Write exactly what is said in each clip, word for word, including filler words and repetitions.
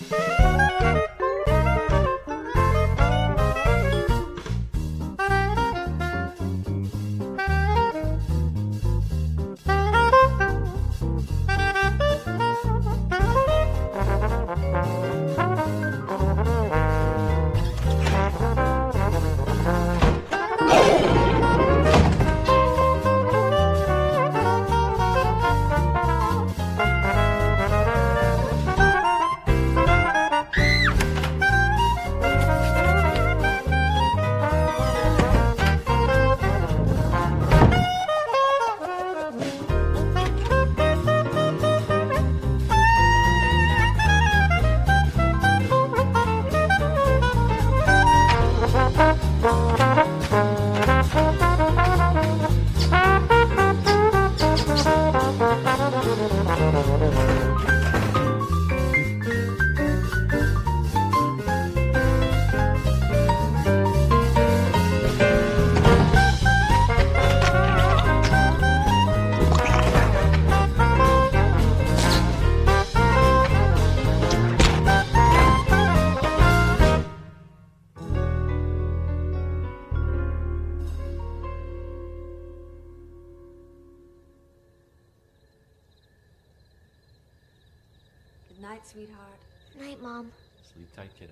Good night, sweetheart. Night, Mom. Sleep tight, kiddo.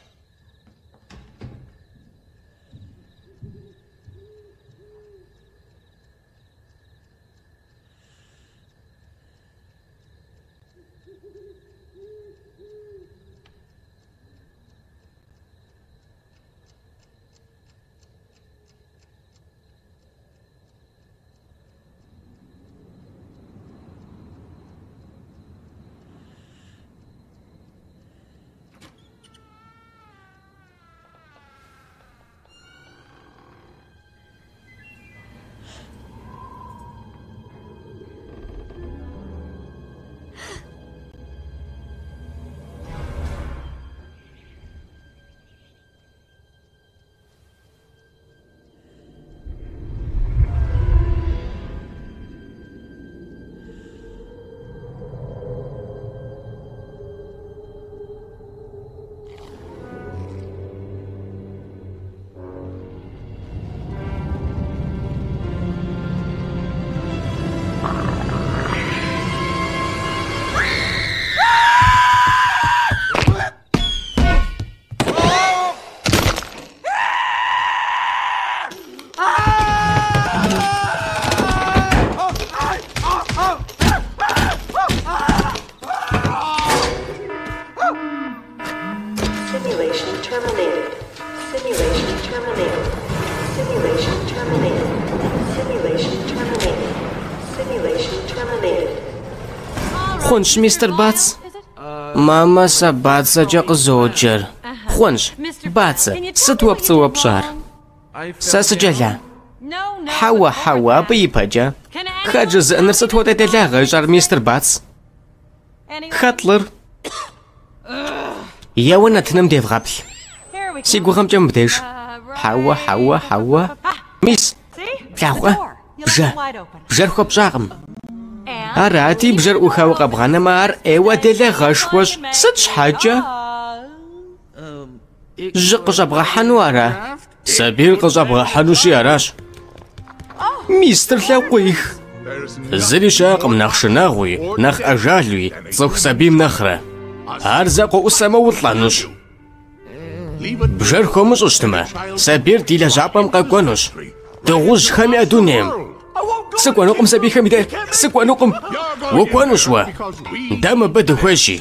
Simulation terminated. Simulation terminated. Simulation terminated. Simulation terminated. Simulation terminated. خونش مستر باتس ماما سباتسا جاق زوجر خونش باتسا ستوب توب شهر ساسجلا حوا حوا بيباجا خاجز نرست هو تدلاغ جار مستر باتس خطلر يا وانا تنم ديف غابل سيقو خم جنبديش حوا حوا حوا ميس فلاوغا بجا بجار خو بجاغم أراتي بجر أخاو قبغانا مار إيوا ديلا غاشوش ستش حاجة جق جبغا حنوارا سبيل قجبغا حنوشي أراش ميستر لاويخ زري شاقم نخش ناغوي نخ أجالوي صوخ سبيم نخرة أرزاقو أسامة وطلانوش بجر خومش أجتما سبيل ديلا جعبم قاقوانوش تغوش خامي أدونيم سكوانوكم سبي خميدة سكوانوكم وكوانو شوا دام بدو خوشي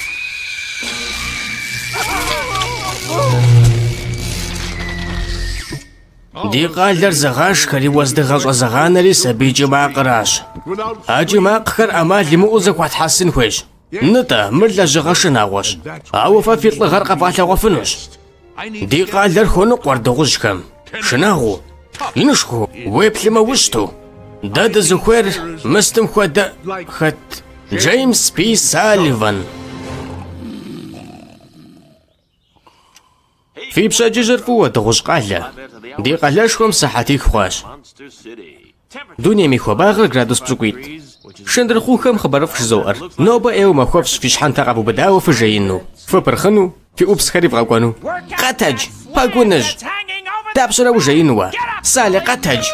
دي قالر زغاش كري وزدغاش زغانري سبي جماع قراش اجي ما قخر امال لي مؤزك واتحسن خوش نتا مرلا زغاش ناغوش اوفا في طلغر قفاتا وفنوش دي قالر خونو قوردغوش كم شناغو ينشخو ويبلي ما وشتو داد زخوير مستم خد خد جيمس بي ساليفان في بشاجي جرفوة دغوش قالة دي قالة شوم ساحتيك خواش دنيا ميخوا باغر غرادوس بزوكويت شندرخوخم خبرف شزوار نوبا ايو مخوفش في شحان تقابو بداو في جاينو فبرخنو في اوبس خريف غاقوانو قتج باقونج تابشرا وجاينوا سالي قتج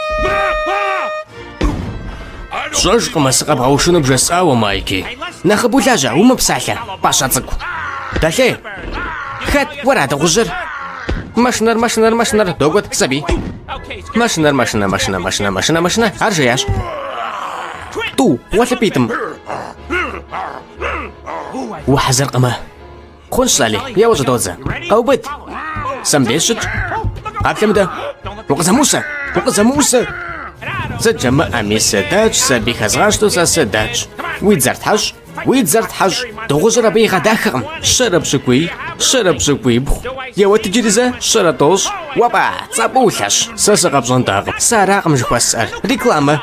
شرق مسقب غوشنو بجساو مايكي نخبو لاجا وما بساحة باشا تسكو دالي خد ورا غجر ماشنر ماشنر ماشنر دوغوت سبي ماشنر ماشنا ماشنا ماشنا ماشنا ماشنا ارجياش تو ولا بيتم وحزر قما خونش سالي يا وجه دوزا قوبت سمبيشت قابل مدا وقزا موسى وقزا موسى زجمع أمي سداج سبي خزغاشتو سداج ويتزرت حج ويتزرت حج دوغجر بي غداخم شرب شكوي شرب شكوي بخ يا وتجريزا شرطوش وبا صابولاش سسقب زنداغ ساراغ مجواسر ريكلامه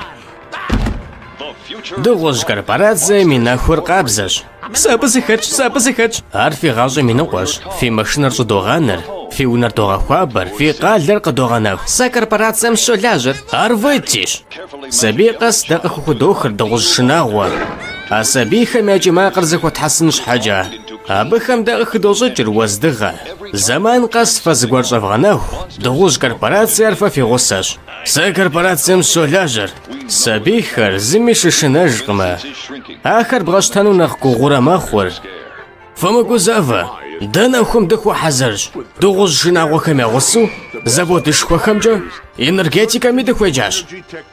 دوغج корпорация منا خور قابزش سابسخج سابسخج عارفي غاجي من وش في مشنر دوغانر في ونر دوغا خبر في قالر قدوغانو سا корпорация مشو لاجر عرفتيش سبيقس دق خدوخر دوغج شناغوا اسبيخ ماجي ما قرزك وتحسنش حاجه ابخم دق خدوجر وزدغه زمان قص فزغور صفغناو دوغج корпорация عرفه في غصاش سا корпорация مشو لاجر سبيخر زميش شناجقما آخر بغاشتانو نخكو غورا ماخور فمكو زافا دانا خم دخو حزرج دوغوز شناغو خمي غصو زابوتش خو خمجا انرجيتيكا مي دخو جاش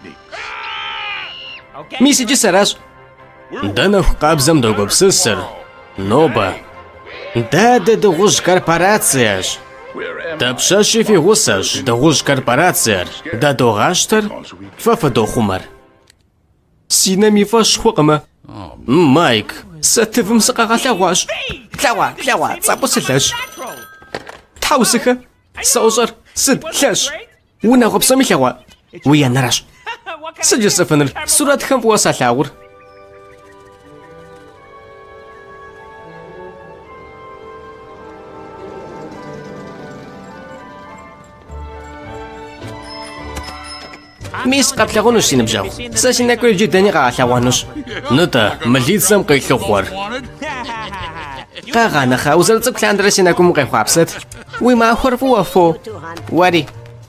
ميسي جي سراش دانا خو قابزم دوغو بسسر نوبا دادا دوغوز корпорацияш تبشاشي في غصاش دوغوز корпорация دا دوغاشتر فافا دو خمر سينامي فاش خوقما مايك ستفهم سقاقا تلاواش تلاوا تلاوا تصابو سلاش تحوسخة سوزر سد لاش ونا غبصمي تلاوا ويا نراش سجل سفنر سورات خم بواسا تلاور ميس قبل غنوش سينبجاو ساسينا كل جداني غاثا وانوش نتا مليت سام قيخ خوار قاغانا خاوزر تسك لاندرسينا كوم قيخ حبست وما خرفو وفو واري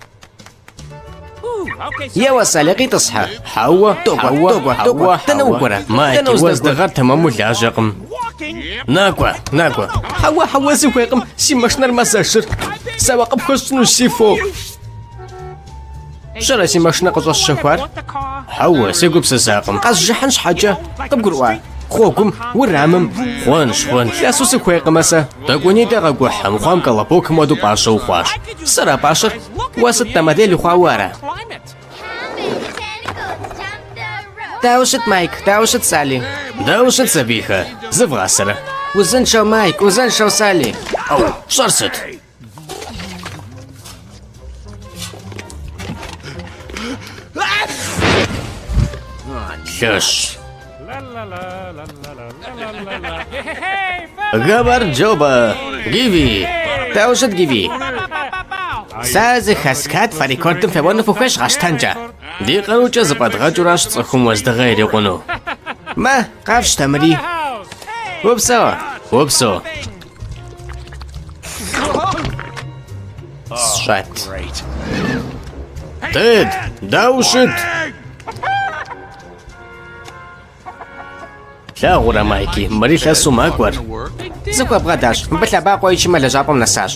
يا وسالقي تصحى حوا توقوا توقوا توقوا تنوقرا ما يكوز دغر تمام لاجقم ناكوا ناكوا حوا حوا سيقم سي مشنر مساشر سواق بخشنو سيفو شراسي ماشنا قصص الشفار حوا سيقب سساقم قاس جحنش حاجة طب قروا خوكم والرامم خوانش خوان لاسو سيخويق مسا تاقوني داغا قوحم خوام كالابوك مودو باشو خواش سرا باشر واسط تماديلي خوارا داوشت مايك داوشت سالي داوشت سبيخة زفغا سرا وزن شو مايك وزن شو سالي او شرست لاش غبر جوبا جيفي تاوشت جيفي ساز خسكات فريكوردم فبون فوخش غشتنجا دي قنوچا زباد غجوراش صخوم وزد غيري قنو ما قافش تمري وبسو وبسو شات تيد داوشت لا غورا مايكي مري لاسو ماكور زكوا بغاداش مبتلا باقوا يشي مالا جابهم نساج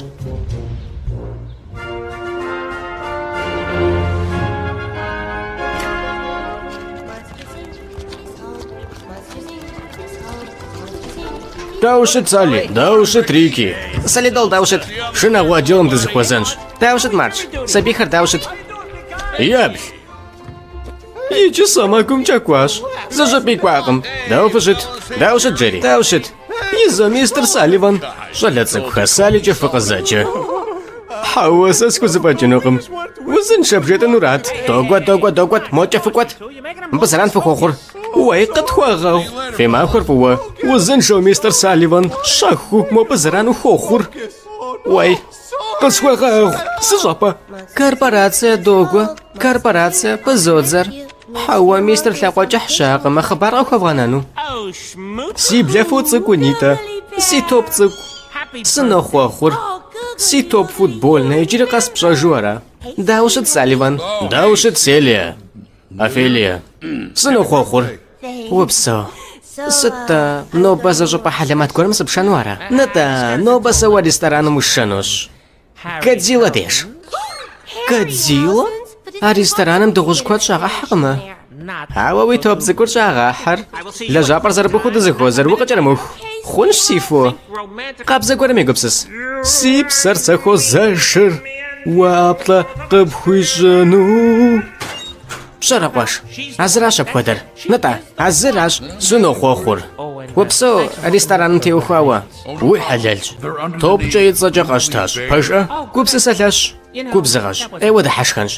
داوشت سالي داوشت ريكي سالي دول داوشت شنا غوا ديلم دزخوازنش داوشت مارش سبيخر داوشت يابل يجي ساماكم جاكواش زجبي كواقم داوفشت داوشت جري داوشت يزا مستر ساليفان شلتسك خسالي جفق زاجة حوا ساسكو زباجنوقم وزن شبجت نورات دوغوات دوغوات دوغوات موجة فقوات بسران فخوخر ويقت خواغاو فيما اخر فوا وزن شو مستر ساليفان شاخو مو بسران خوخر وي قص خواغاو سجابا корпорация دوغوا корпорация بزودزر حوا مستر لقوا حشاق ما خبر أخو أفغانانو سيب لفو تسكو نيتا سي توب تسكو سنو خوا خور سي توب فوتبول نيجري قصب شجورة داوشت ساليفان داوشت سيليا أفيليا سنو خوا خور وبسو ستة نوبة زجوبة حلمات كورمس بشانوارا نتا نوبة سوا ريستوران مشانوش كادزيلا ديش كادزيلا؟ А ресторанам догуж кот шага хагма. Хава ви топ зикур шага хар. Лажа пар зар бухуд зихо зар буqa чарамух. Хунш сифо. Qabza gorame gupsas. Sip sarsaxo zashir. Wapla qabhuishanu. Шарaqwash. Azrash apqadar. Nata, azrash suno khokhur. Wapso restoran te ukhwa. Wi halalj. Top jayt zajaqashtash. Pasha. Gupsas alash. Gubzagash. Ewa da hashkanj.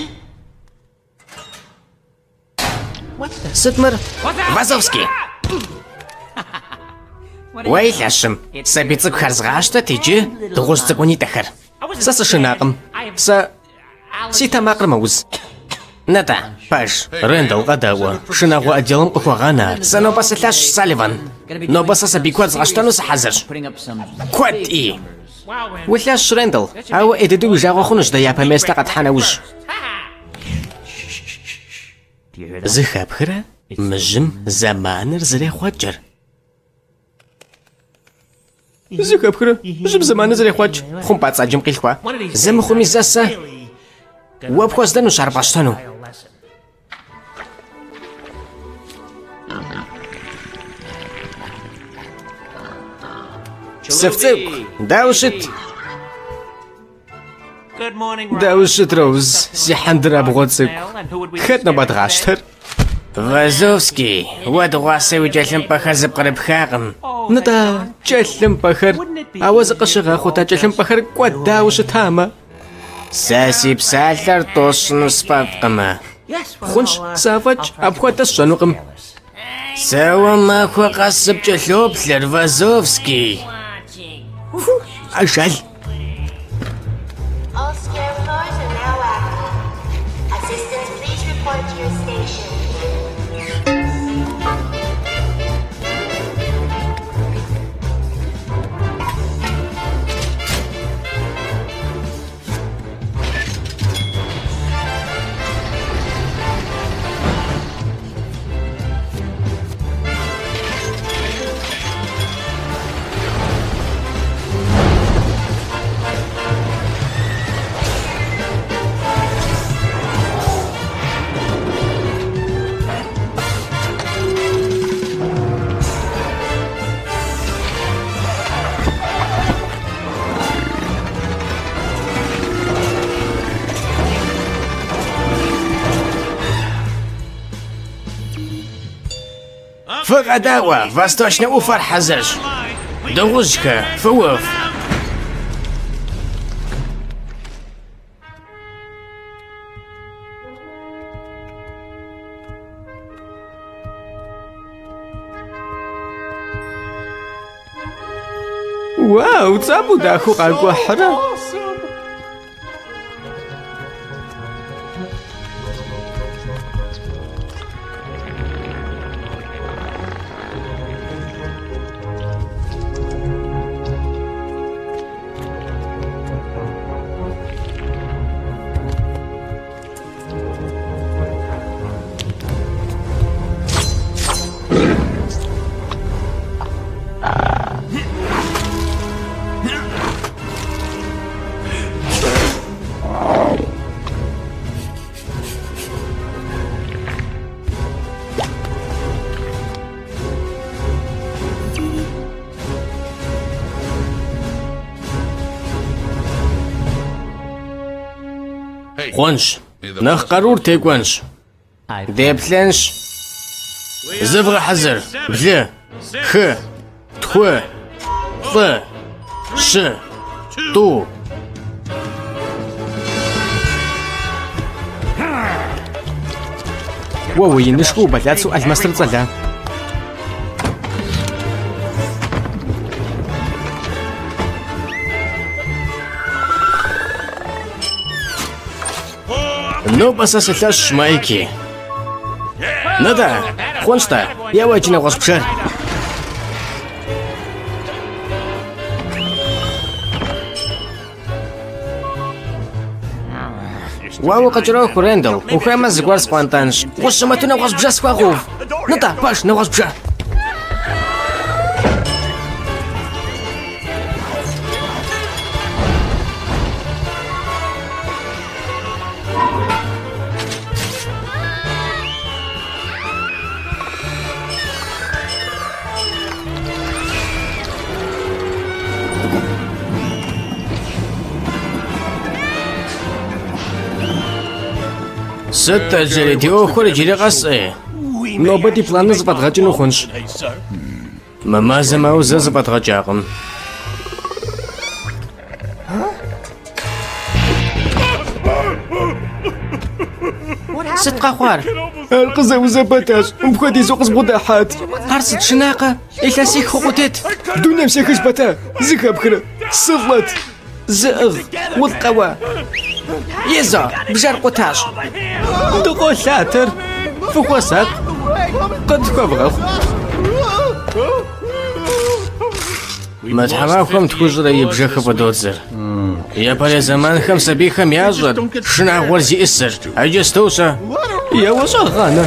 Сытмыр Вазовский. Ой, лашым. Сабицык харзгашта тиджи дугузцык унитахар. Са сашынақым. Са ситамақрым ауз. Ната, паш, Рэндалл гадауа. Шынағу отделым қухуағана. Са нобасы лаш Салливан. Нобасы сабикуат зғаштану сахазыр. Куат и. Уляш Рэндалл. Ау эдеду жағы хунуш да япа места қатхана уж. زخابخرة مجم زمانر زري خواجر زخابخرة مجم زمانر زري خواج خم باتسا جم قيل خوا زم خمي زاسا وابخواز دانو شارباشتانو سفتك داوشت داوشت روز سي حندر بغوتسك خدنا بدغاشتر Вазовский, вот غاسي وجلم بخر زبقرب خاقم نتا جلم بخر عوز قشغا خوتا جلم بخر قد داوشت هاما ساسي بسالتر توشنو سبابقما خونش سافج أبخوات الشنوقم سوا ماكو قصب جلوب لر Вазовский أجل All scare floors are now active. Assistants, please report to your station. فغداوة восточный уфар حزج دوغوشكا فوف واو تابو داخو قاقو حرا خونش نخ قرور تيكوانش ديبلانش زفغ حزر بلا خ تخو ط ش تو واو ينشكو بلاد سؤال مستر صلا Ну, пососляш майки. Nada, xunçta, yawaçına qospşar. Uau, qachiro Randall, uxema zgwar squantansh. Qoshmatuna qospşa squaqov. Nada, baş, na qospşa. Сыт джеридио хори джиригас. Нобати планы западгачину хунш. Мама замауза западгачагым. Сыт қахвар? Алқыза узапаташ. Мбходи зоқыз будахат. Қарсыт шынақа. Иласик хуқутет. Дунам сехаш бата. Зихабхра. Сыллат. Зыгъ. Улқава. Еза, бжар қуташ. Дұғо латыр. Фуқвасақ. Қыд қабғақ. Матхамахам тхужра ебжаха пододзер. Я паре заманхам сабихам яжар. Шнагвар зиисер. Аджастуса. Я wasagana.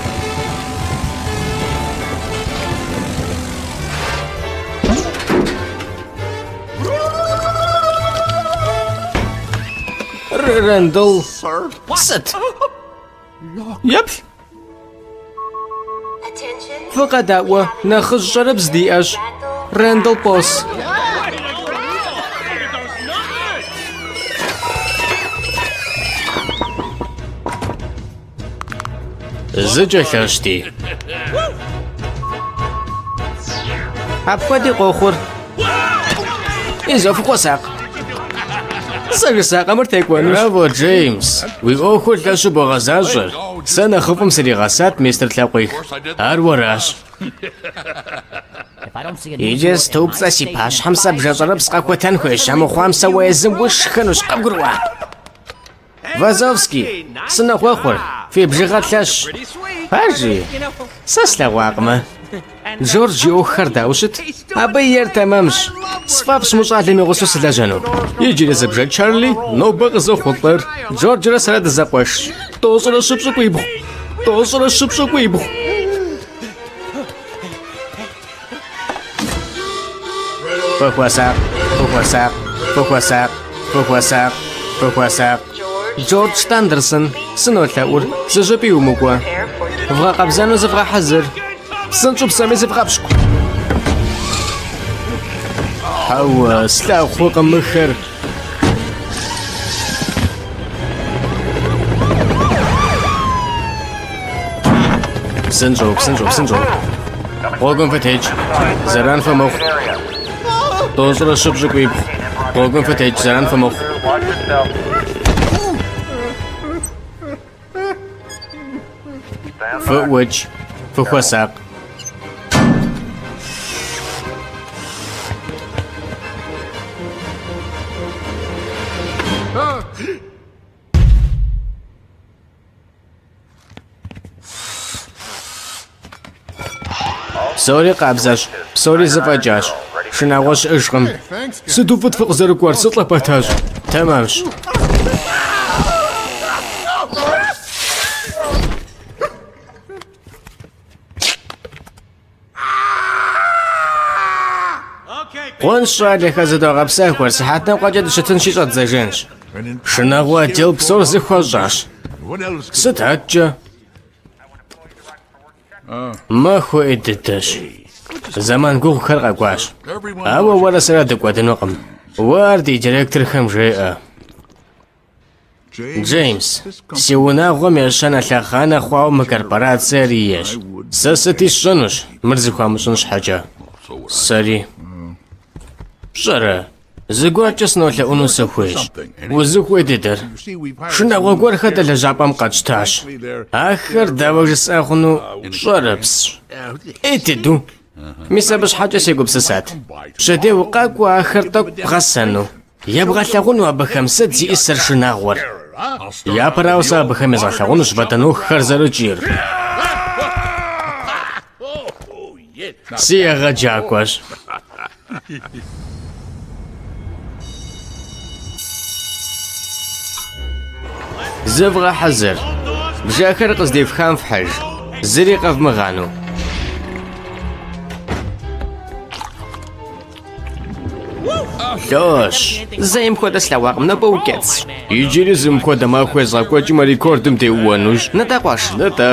Randall. Sit. Yep. فقط دعوة ناخذ جرب زديقاش راندل بوس زجا خاشتي عبقدي قوخور إذا فوق ساق ساق ساق أمر تايكوانوش برافو جيمس ويقوخور كاشو بغزاجر سنة خفم سريغاسات مستر تلاقويخ أروراش يجيز توب ساسي باش حمسا بجاجرب سقاكو تنخوش عمو خوامسا ويزم وش خنوش قبقروا فازوفسكي سنة خوخور في بجغات لاش فاجي ساسلا واقمة جورج يوخر داوشت أبير تمامش صفافش مصاحلي مغسوس لاجانو يجي لزبجا تشارلي نو بغزو خطر جورج رسالة دزاقوش توصل الشبشق ويبخ توصل الشبشق ويبخ فوق وساق فوق وساق فوق وساق فوق وساق فوق وساق جورج تاندرسون سنو تلاور زجبي ومقوى فغا قبزانو زفغا حزر سنشوف سامي زفغا بشكو حوا سلاو خوق مخر سنجوب سنجوب سنجوب قوقن فتيج زران فمخ توصل الشبشق ويبخ قوقن فتيج زران فمخ فوق وجه فوق وساق سوري قابزاش سوري زفاجاش شناغوش اشغم سدو فتفق زرقوار سطلة باتاج تمامش قون شوالي خزدو غبساك ورسحاتنا وقاجد شتن شيشات زيجنش شناغوا ديل بصور زخوجاش ستهجة ما خو ادتش زمان قوغ خرقا قواش اوا ولا سرادك وادن وقم واردي ديريكتر خمجيئة جيمس سيونا غومي شانا لاخانا خواو مكرباراتسيا رياش ساستي شنوش مرزي خوا مشنش حاجة ساري شرا زقواتش نولا اونو سخويش وزخوي ديدر شنا وقور خدا لجابام قاجتاش اخر داوج ساخنو شربس ايتدو ميسا باش حاجة سيقو بسسات شدي وقاك واخر طق غسانو يبغى لاغونو بخمسة زي اسر شناغور يا براوسا بخمسة لاغونو شباتنو خرزارو جير Сиегъэджакӏуэщ. Зывгъэхьэзыр. Бжэхэр къыздефхам фхьыж. Зыри къэвмыгъэну. Лъощ. Зэим хуэдэ слъэгъуакъым, нобэ укӏэцӏ. Иджыри зым хуэдэ махуэ згъэкӏуэкӏмэ рекордым теуэнущ. Нытӏэ къуэш, нытӏэ.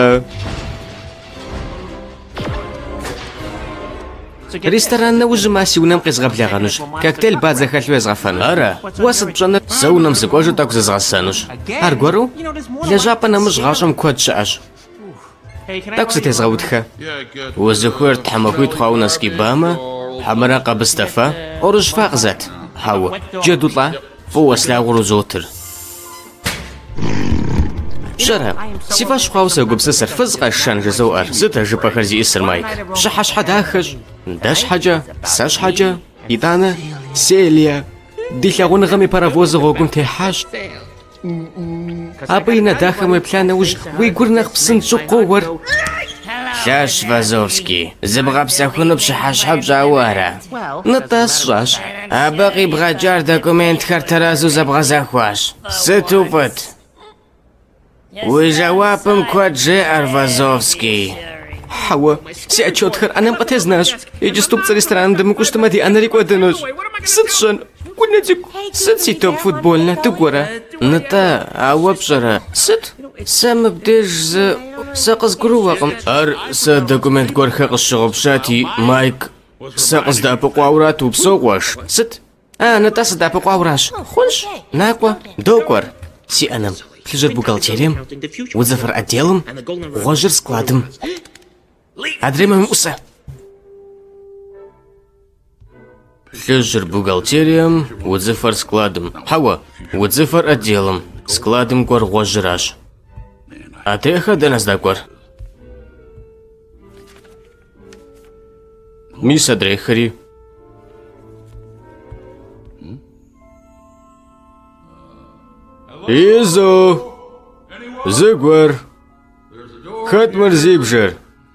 Ресторан нэужьымэ си унэм къезгъэблэгъэнущ. Коктейль бадзэ хэлъу езгъэфэнущ. Ара, уэ сыт пщӏэныр? Сэ унэм сыкӏуэжу тӏэкӏу зызгъэсэнущ. Аргуэру? Лэжьапӏэ нэмыщӏ гъащӏэм куэд щыӏэщ. Тӏэкӏу зытезгъэутхэ. Узыхуейр тхьэмахуит хъуауэ нэскӏибамэ, хьэмэрэ къэбыстэфа, ӏурыжьфа къызэт. Хьэуэ, джэду лӏа, фӏыуэ слъагъур узотыр. Пщэрэ, си фӏэщ хъуауэ согупсысыр, фыз къэсшэн жызоӏэр. Сыт а жыпӏэхэр зиӏысыр, Майк? Щыхьэ щхьэ дахэщ. Дэ щхьэкӏэ, сэ щхьэкӏэ, итӏанэ, Селия. Ди лъагъуныгъэм и паровозыр гъуэгум техьащ. Абы и нэ дахэм уеплъа нэужь уи гур нэхъ псынщӏэу къоуэр. Лъэщ, Вазовский, зыбгъэпсэхуну пщыхьэщхьэ пщӏауэ ара? Нытӏэ сщӏащ. Абы къибгъэкӏар документхэр тэрэзу зэбгъэзэхуащ. Сыту фӏыт? Уи жэуапым куэд жеӏэр, Вазовский. Хьэуэ, си отчетхэр ӏэнэм къытезнащ. Иджы ступцӏэ рестораным дымыкӏущтымэ ди ӏэнэри кӏуэдынущ. Сыт щэн? Гунэ цӏыкӏу. Сыт си топ футболнэ? Дыгуэрэ? Нытӏэ, ауэ пщӏэрэ? Сыт? Сэ мыбдеж зы... Сэ къызгурыӏуэкъым. Ар сэ документ гуэрхэр къысщыгъупщати, Майк, сэ къыздэӏэпыкъуауэрат упсэууэш. Сыт? А, нытӏэ сыдэӏэпыкъуауращ. Хъунщ. Накӏуэ, докӏуэр. Си ӏэнэм. Плъыжьыр бухгалтерием, удзыфэр отделым, гъуэжьыр складым. Адрей мэмыӏусэ. Плъыжьыр бухгалтерием, удзыфэр складым. Хьэуэ, удзыфэр отделым, складым кӏуэр гъуэжьыращ. Адрейхэр дэнэ здакӏуэр? Мис адрейхэри. Изо, зыгуэр, хэт мыр зи бжэр?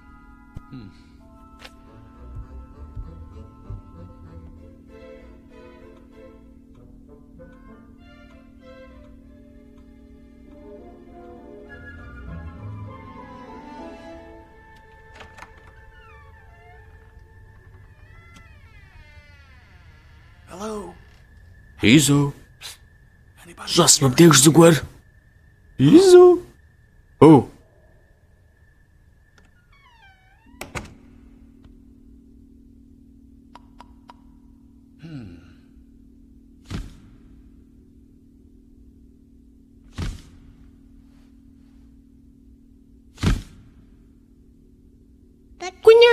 Изо. Жас мыбдеж зыгуэр? Изо? О. Куня.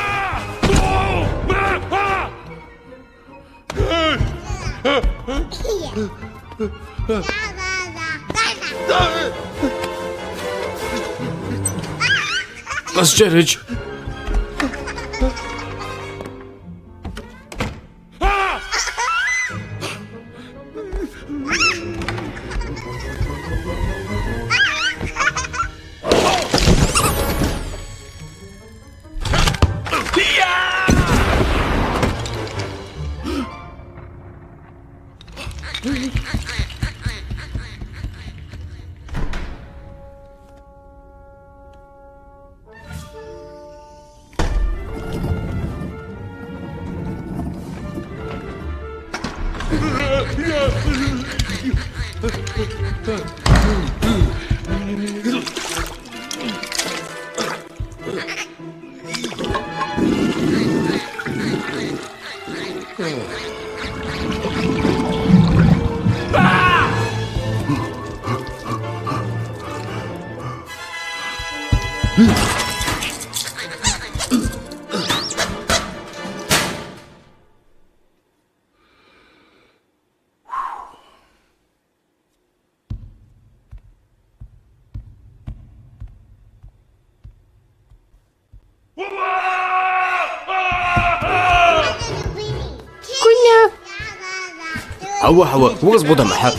Косчерыч. حوا حوا واظبط معها.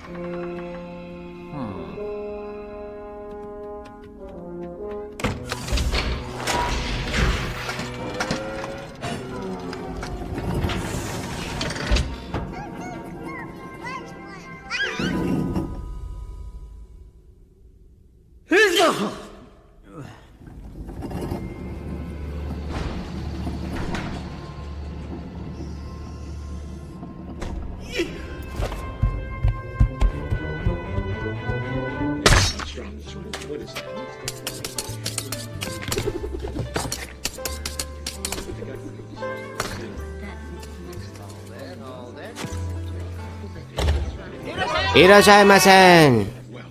이러자마센.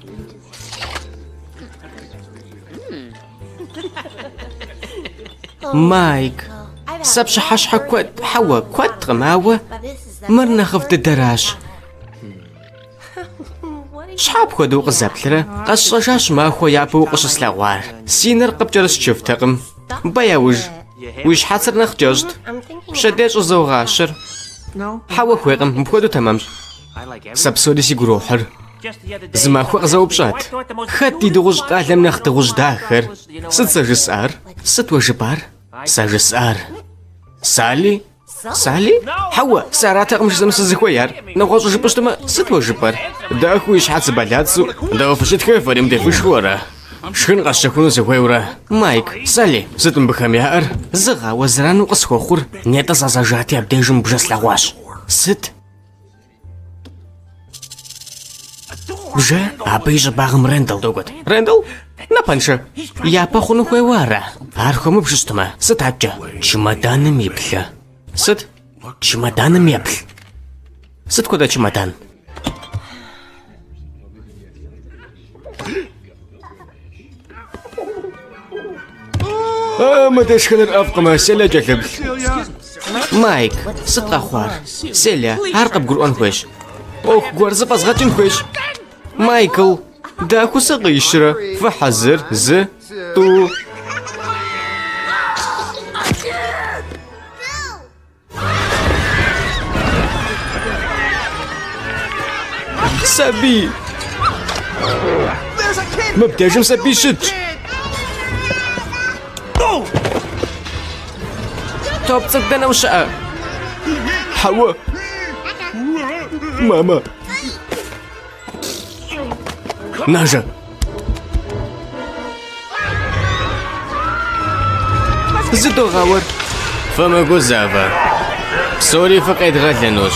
مايك سبش حش حكوت حوا كوت غماوة مرنا خفت الدراش شحاب خدو قزبتلرا قصشاش ما خو يابو قصص لغوار سينر قبجرس شفتقم بياوج ويش حاصر نخجزت شديش زوغاشر حوا خوغم بخدو تمام سبسودي سيقروحر زما خو قزوبشات خدي دوغج قالم نختغج داخر ست سجسار ست وجبار سجسار سالي سالي حوا سارات مش زمس زخويار نغوز جبشتما ست وجبار دا خويش حاس بلاتسو دا فشت خفر مدي فشورا شكون غشكون زخويورا مايك سالي ست بخميار زغا وزران وقسخوخر نيتا زازاجاتي ابديجم بجس لغواش ست Вже абыйжы бағым Рэндалл догот. Рэндалл? Напанша. Я пахуну хуевара. Архому бжустума. Сыт абджа. Чемоданым еплі. Сыт? Чемоданым еплі. Сыт куда чемодан? Мадашхалар афқыма селя жәлібл. Майк, сыт қахуар. Селя, арқып гурон хуеш. Ох, гуарзы пазғатын хуеш. مايكل داكو صغيشرة فحذر ز تو سبي مبتاجم سبي شد توب تصدنا وشقا حوا ماما ناجا زدو غاور فما قزافة سوري فقيد غدلنوش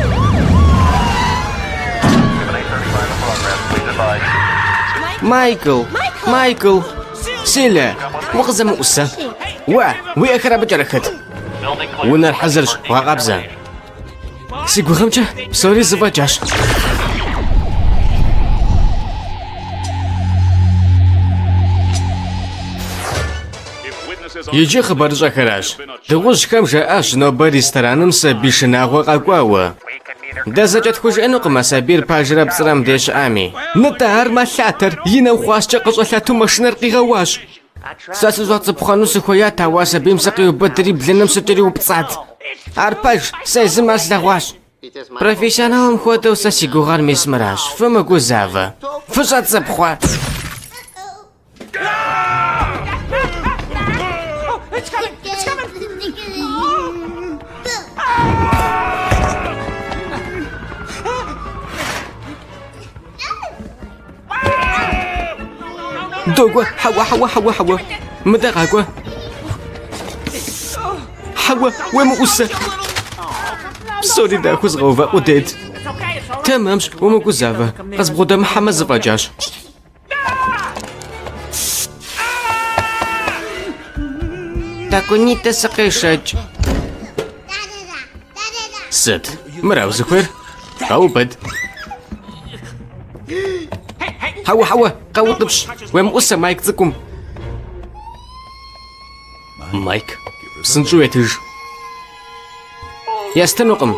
مايكل مايكل سيلا وغزة مؤسة وا وي أخرى بجرخت ونار حزرش وغابزة سيقو خمجة سوري زباجاش يجي خبر جاكراش دوغش كم جاءش نوبا ريستورانم سبيش ناغو قاقواوا دازجت خوش انو قما سبير باجرا بصرام ديش امي نتار ما شاتر ينا وخواش جاقصو ثلاثو مشنر قيغواش ساسو زوات بخانو سخويا تاواسا بيمسقي وبدري بلنم ستري وبتصاد ارباج سيزم اسلغواش بروفيسيونال مخوتو ساسي غوغار ميسمراش فما قوزافا فشات سبخوا دوغوا حوا حوا حوا حوا مدغاغوا حوا ومقوسة سوري داكو زغوفا وديد تمامش ومقو زافا قصبغو دا محمد زفاجاش تاكو نيتا سقيشاج ست مراو زخوير قاوبد حوا حوا قاو طبش ومقوسة مايك زكم مايك سنجو يتج يستنقم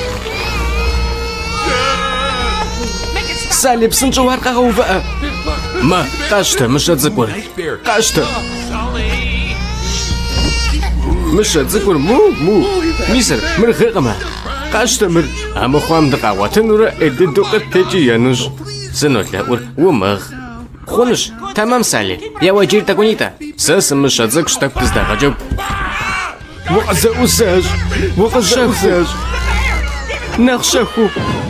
سالب سنجو هرقا غوفا ما قاشته مش تذكر قاشته مش تذكر مو مو ميسر مر خيقما قاشته مر أما خوام دقاوة نورا إددو قد تجي ينوش سنوت لأور ومغ خونش تمام سالي يا وجير تكونيتا ساس مش تذكر شتاك تزدغ جوب وقزا أساج وقزا أساج نخشاكو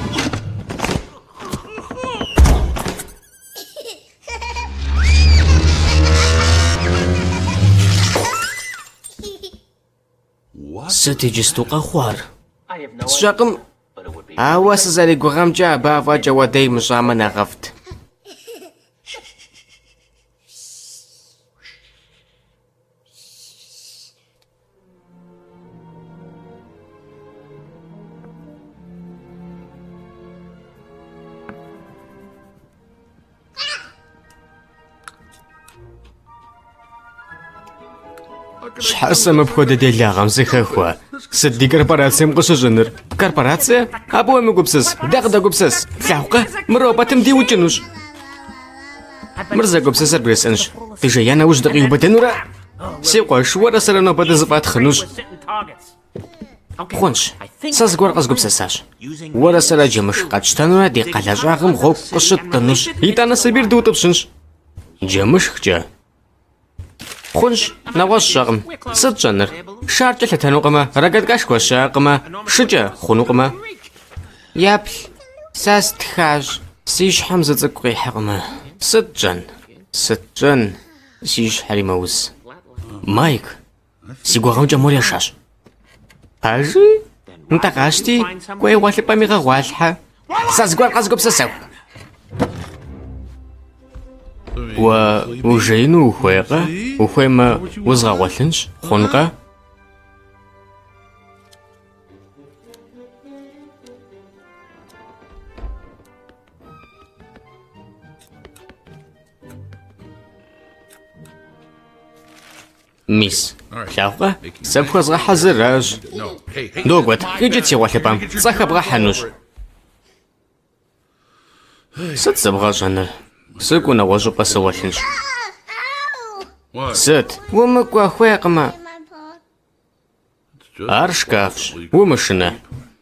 ستجستو قخوار شاقم عواس زالي قغام جا بافا جوا دي مشامنا غفت شحال مبخودة ديال لاغام زخخوا سدي كرباراتسيا مقش جنر كرباراتسيا ابو مقبسس داغ دا قبسس تلاوقه مروبه تمدي وجنوش مرزا قبسس بريسنش تجي انا وجد قيوبه تنورا سيقوا شوارا سرنا بدا زفات خنوش خونش ساز قرقص قبسساش ورا سرا جمش قاتش تنورا دي قلاجاغم خوب قشط تنوش يتانا سبير دوتبشنش جمش خجا خونش نواز شاغم ست جنر شارجة لتنوقما رقد قاشكوا شاقما شجا خونوقما يابل ساس تخاج سيش حمزة زقوي حقما ست جن ست جن سيش حري موز مايك سيقوا غمجا موريا شاش أجي انت قاشتي كوي والي باميغا والحا ساس قوال قاس قبسا ساو و وجينو وخويقة وخويما وزغا والنش خونقة ميس شاوقة سبخو زغا حزراج دوغوت كيجيتي والي بام صاحا بغا حنوش ست سبغا جنر سكونا وجو بسوالنش ست ومكوا خويقما ارشكافش ومشنا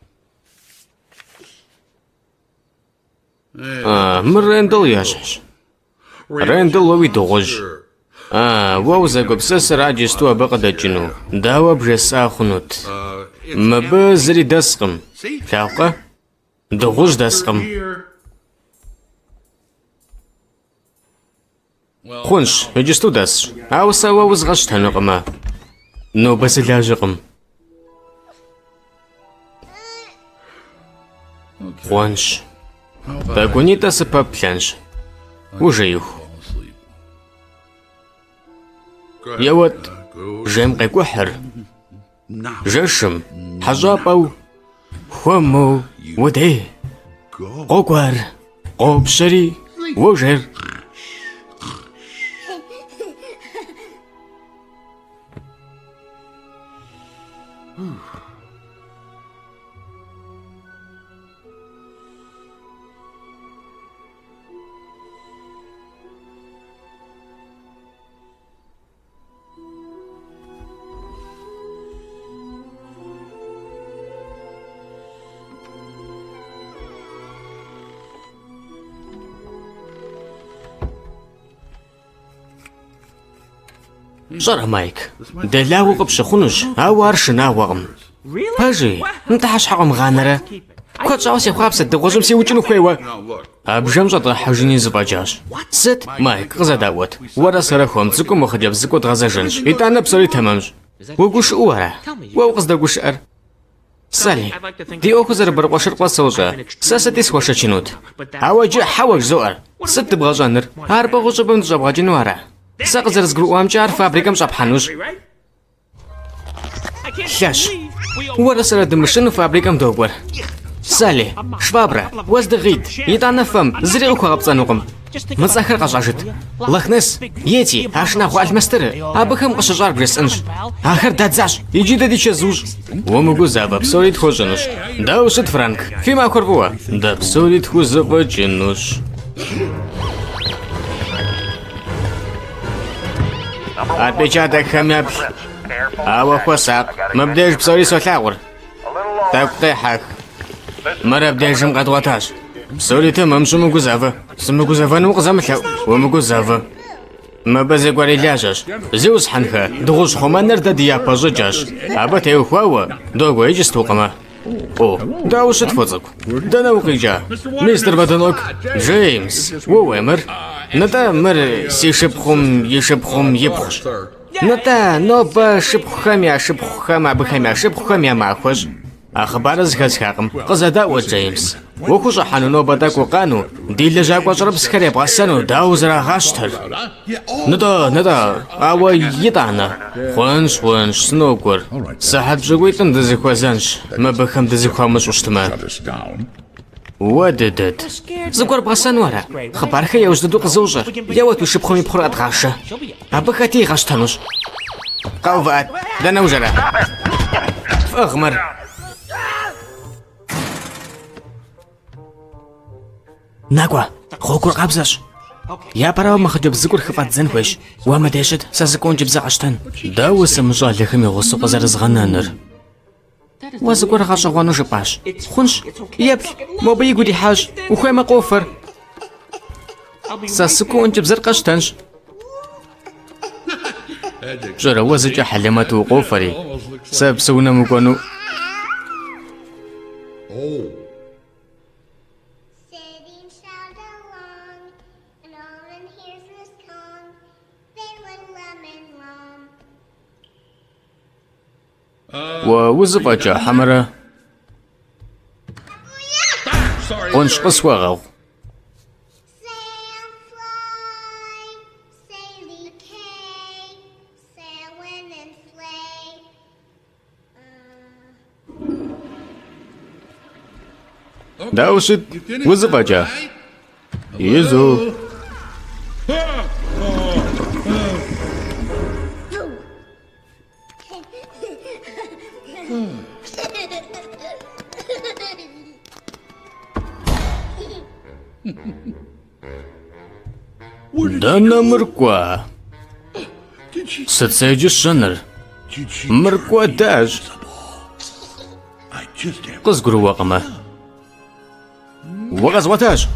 اه من ريندل ياشش ريندل ووي دوغج اه ووزا قبسس راجستوا بقدا جنو داوا برسا خنوت مبزري دسقم تاوقا دوغج دسقم خونش يجستو داس عاوسا واوز غشت هنقما نو بس لاجقم خونش تاكونيتا سباب بلانش وجيوخ يوت جيم قيكو حر جشم حجابو خومو ودي قوكوار قوبشري وجر جرى مايك دلاو قبش خنوش اوار شناوغم باجي انت حش حقم غانرة كوت جاوسي خوابس الدغوزم سي وجنو خويوة ابجام جاطر حجني زباجاش ست مايك غزا داوت ورا سرخوم زكو مخديب زكو تغزا جنش يتانا بسوري تمامش وقوش اوارا ووقز داقوش ار سالي دي اوكو زر برقوشر قواسوجا ساسة سواشا چنود اواجي حواج زوار ست بغا جانر هاربا غوشو بمدجا بغا جنوارا ساقزر زقرو امجار فابريكا مشاب حنوش لاش ورا سر دمشن فابريكا مدوبر سالي شبابرا وازدغيد يتانا فم زري اوكو غبصانوقم متساخر قشاشت لخنس يتي عشنا خو المستر ابخم قشجار برسنش اخر دادزاش يجي ددي شزوج ومغو زابا بسوليد خوجنوش داوشت فرانك فيما كوربوا دا بسوليد خوزبا جنوش Отпечаток хамяб. Ава хвасак. Мабдеж псори солягур. Так тайхак. Марабдежим гадваташ. Псори тамам сумугузава. Сумугузава ну казамлау. Умугузава. Мабазе гвариляжаш. Зеус ханха. Дугуш хоманер да диапазожаш. Аба теухвава. Догу эджистукама. О, да уж отфоток. Да наукиджа. Мистер Батанок. Джеймс. Уэмер. Ната мэр сишипхум ешипхум епхуш. Ната ноба шипхамя шипхама бхамя шипхамя махуш. Ахбар згасхагам. Казада о Джеймс. Вохуша хану ноба таку кану. Дилежа кважрабс харе басану даузра хаштар. Ната ната ава едана. Хонш хонш сногур. Сахат жигуйтан дазихвазанш. Мабхам дазихвамаш уштма. What did it? Загор басануара. Хабарха я уждаду казужар. Я вот вишипхоми пхурат гаша. Абахати гаштануш. Кават. Да наужара. Фагмар. Нагва. Хокур кабзаш. Я пора махадёб зигур хват зенхвеш. Уама дешет са закончиб загаштан. Да усам жалихами госу казарзгананыр. وازقور غاشا غوانو جباش خونش يبل موبا يقولي حاج وخوي ما قوفر ساسكو انت بزرقاش تنش جرى وازجا حلماتو قوفري ساب سونا مقانو ووزباجا حمرا قنش قصوى غو داوشت وزباجا يزو Дана морква. Сацеджи шанр. Морква даж. Козгру вакама. Вагаз ватаж.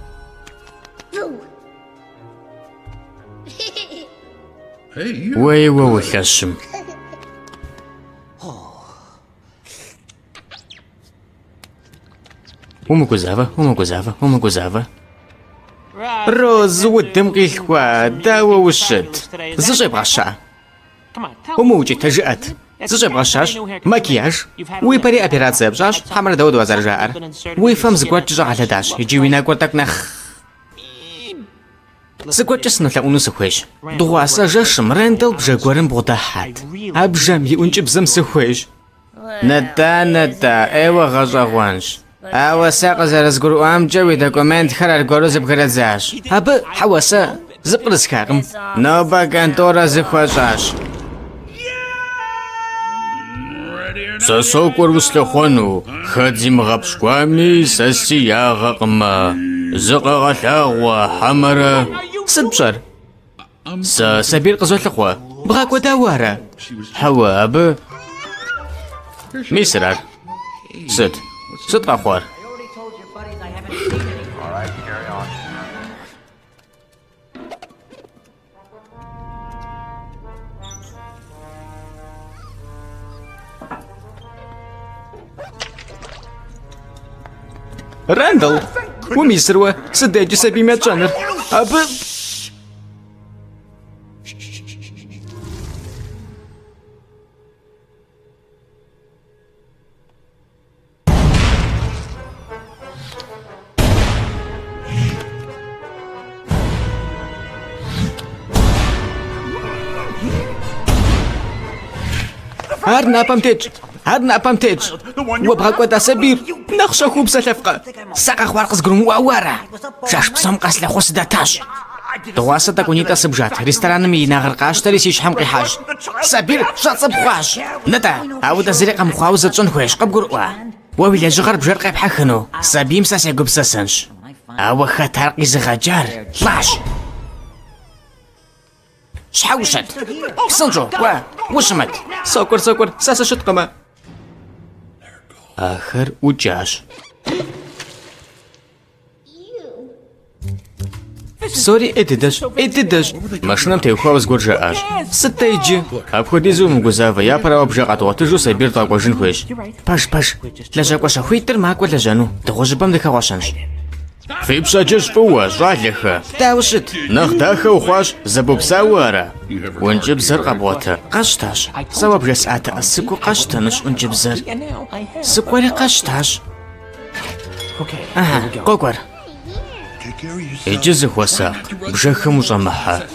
Вай вау хашим. Умукузава, умукузава, умукузава. Роз ودم قيخوا داوا وشت زجي بغشا وموجي تجأت زجي بغشاش مكياج ويبري أبيراتزي بجاش حمر داود وزار جائر ويفهم زقوات جا على داش يجي وينا قوتك نخ زقوات جسنو تلاقونو سخويش دواسا جاش مرندل بجا قوارن بغداحات أبجام يونجب زم سخويش نتا نتا ايوا غجا غوانش أوساق زرز قرو أم جوي دوكومنت خرر قرو زبقرد زاش هب حواسا زبقرز كاقم نوبا كانتورا زخواشاش ساسوكور وسلخونو خدزي مغبشكوامي ساسي ياغقما زقا غلاغوا حمرا سدبشر ساسابير قزو لخوا بغاكو داوارا حواب ميسرار سد سد أخوار. راندل وميسروا سداجي سبي مية جانر أب هارنا بامتيج هارنا بامتيج وبغاك ودا سبير نخشى خوب سلفقة ساقا خوارق زقرم ووارا شاش بصم قاسلا خوص داتاش دواسة تاكونيتا سبجات ريستران مي ناغرقاش تريسيش حمقي حاج سبير شاصب خواش نتا عاود زريقا مخواوزة جن خويش قب قرقوا وويلا جغر بجرقا بحاخنو سبيم ساسي قب ساسنش أو خطرقي زغاجار لاش شحوشت سنجو وا وشمت سكر سكر ساسا شتقما آخر وجاش سوري اتدش اتدش машинам теухваз горжааш стейджи обходизум гузава я пара обжагат отжу сабир тагожин хуеш паш паш лажакоша хуитер маква лажану дгожбам дехавашанш фипшаджеш фуа жалиха таушит нахдаха ухваш забупсауара унжибзар qaбота qaшташ савабжас ата аску qaштаныш унжибзар суквали qaшташ ага гогор إجازة وسا بجاك مجمعها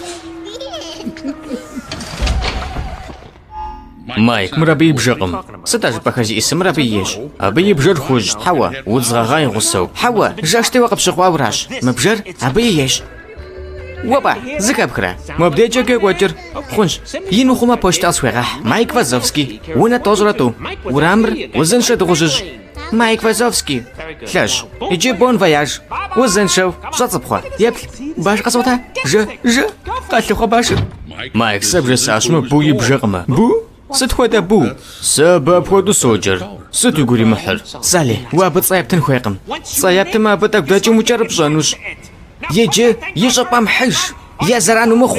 مايك مربي بجاقم ستاج بخزي اسم ربيش أبي بجر خوج حوا وزغاغاي غصو حوا جاشتي وقب شقوا وراش مبجر أبيش وبا زكا بخرا مبدأ جاكي واتر خونش ينو خوما بوشت أسوغاح مايك وازوفسكي ونا توزراتو ورامر وزنشد غجج مايك وازوفسكي لاش يجي بون فياج وزنشو شاطبخوا يبل باش قصوتها ج ج قالت خو باش مايك سبج ساشمو بو يبجقمه بو ستخودا بو سبب خودو سوجر ستو غوري محر سالي وابط صايبتن خويقم صايبت ما بتك داجي مجرب جانوش يجي يجقم حج يا زرانو مخ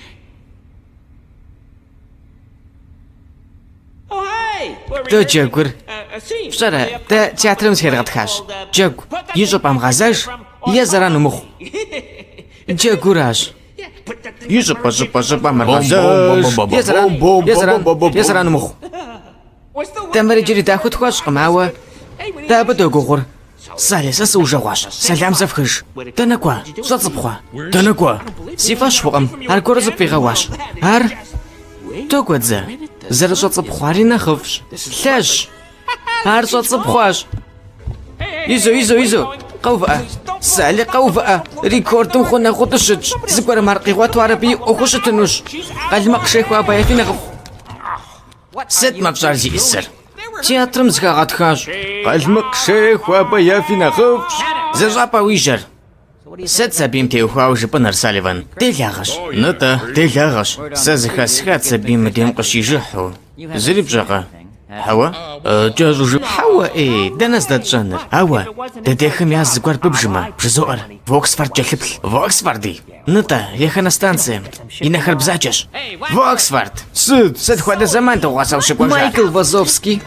دا جاكور فشرا دا تياترم سيرغت خاش جاكو يجقم غازاج يا زرانو مخ جاكوراش يجب جب جب مرغزاج يا زران يا زران يا زران مخ تمر جري تاخد خواش قماوة دا بدو غور سالس سوجواش سلام زفخش تنكوا صصبخوا تنكوا سيفاش فوقم هر كورز في غواش هر توكوتزا زر صصبخواري نخفش لاش هر صصبخواش يزو يزو يزو قوفأ سالي قوفأ ريكورد خونا خطشج زكور مرقي واتو عربي وخشتنوش قال مقشيخ وابايا في نغف ست مقشارجي إسر تياترم زغاغات خاش قال مقشيخ وابايا في نغف زرجابا ويجر ست سابيم تيوخاو جبنر ساليفان تيلاغش نتا تيلاغش سازخا سخات سابيم ديم قشي جحو زريب جاغا حوا جازو جب حوا ايه دناس دا جانر حوا دا ديخم ياز زغوار ببجما بجزوار فوكسفارد جلبل فوكسفاردي نتا يخنا ستانسي ينخر بزاجش فوكسفارد سد سد خوادا زمان دوغاساو شبوجا مايكل وازوفسكي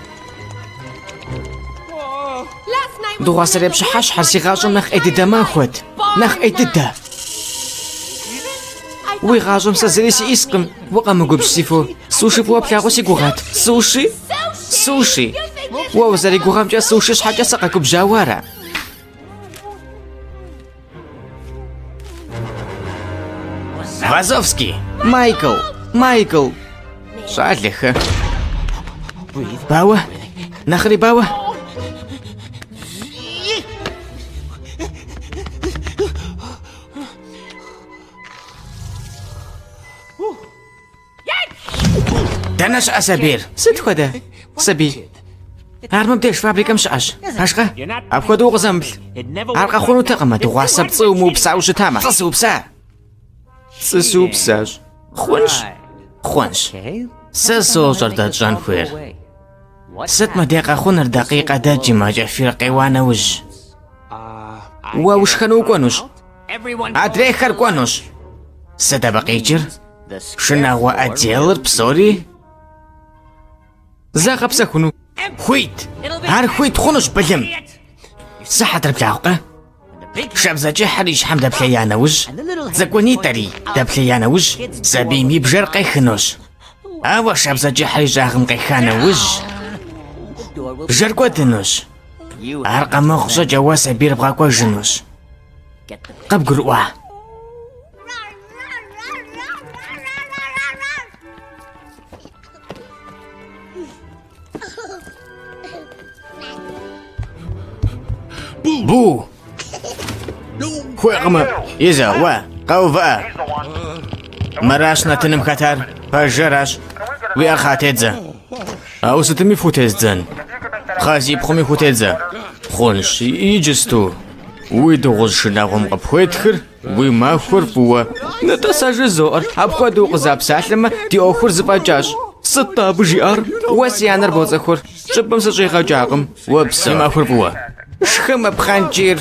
دوغاسا ريبش حاش حرسي غاجو نخ ايدي دا ما خود نخ ايدي دا وي غاجو مسازريسي اسقم وقام قبش سيفو سوشي بوا بلاغو سيقوغات سوشي سوشي واو زاري قوغام جا سوشي شحاجة ساقاكو بجاوارا وازوفسكي مايكل مايكل شعلخ باوا نخري باوا داناش أسابير ست خدا سبي هرم بديش فابريكا مشاش هاشقا أبخدو غزمبل هرقا خونو تقما دوغاسا بصو مو بساوش تاما تصو بسا تصو بساش خونش خونش سسو جردا جان خوير ست مديقة خونر دقيقة داجي ما جا في رقيوانا وج ووش خانو كونوش أدري خار كونوش سدا بقيجر شنا هو أجيلر بسوري زاغ بسخنو خويت هار خويت خونوش بلم صحة بلاوقة شابزاجي حريش حمد بليانا وج زاكوني تري دبليانا وج سابيمي بجر قيخنوش اوا شابزاجي حريش اغم قيخانا وج بجر قوتنوش هارقا مخصو جواسا بير بغاكوا جنوش قب قروا بو خويقما إذا وا قوفا مراشنا تنم خطر فجراش ويا خاتيتزا أو ستمي فوتيزن خازي بخمي فوتيزا خونش يجستو ويدو غزشنا غم قبخويتخر وما خرفوا نتساج زور أبخدو قزاب سالمة دي أخر زباجاش ستا بجيار وسيانر بوزخور شبم سجيخا جاقم وبس ما خرفوا شخم بخنجير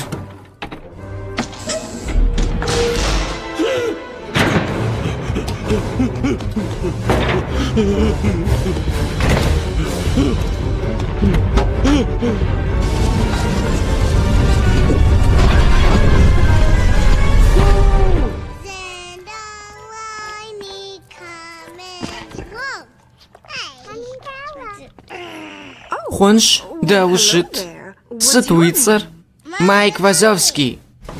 خونش داوشت ستويتسر مايك وازوفسكي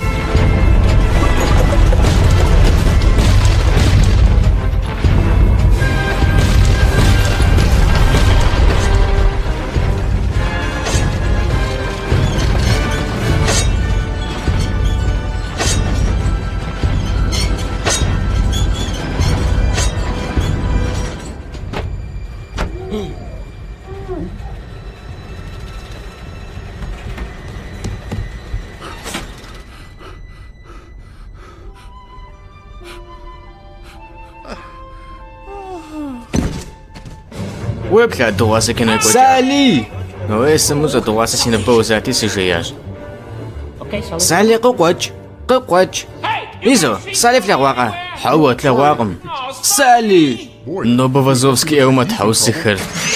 ويبلع الدواسة كنا يقول سالي هو اسمه زو دواسة سينا بوزاتي سيجياج سالي قوقوج قوقوج إيزو سالي في الواقع حوت لواقم سالي نوبا وازوفسكي يوم تحاول سخر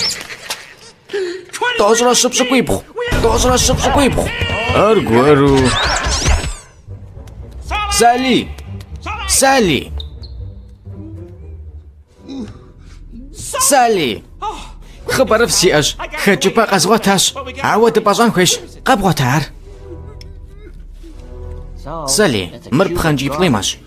توجرا شبشب ويبخو توجرا شبشب ويبخو أرجو أرو سالي سالي سالي خبر فسياج خجبا قزغوتاش عاود بازان خوش قبغوتار سالي مر بخنجي بليماش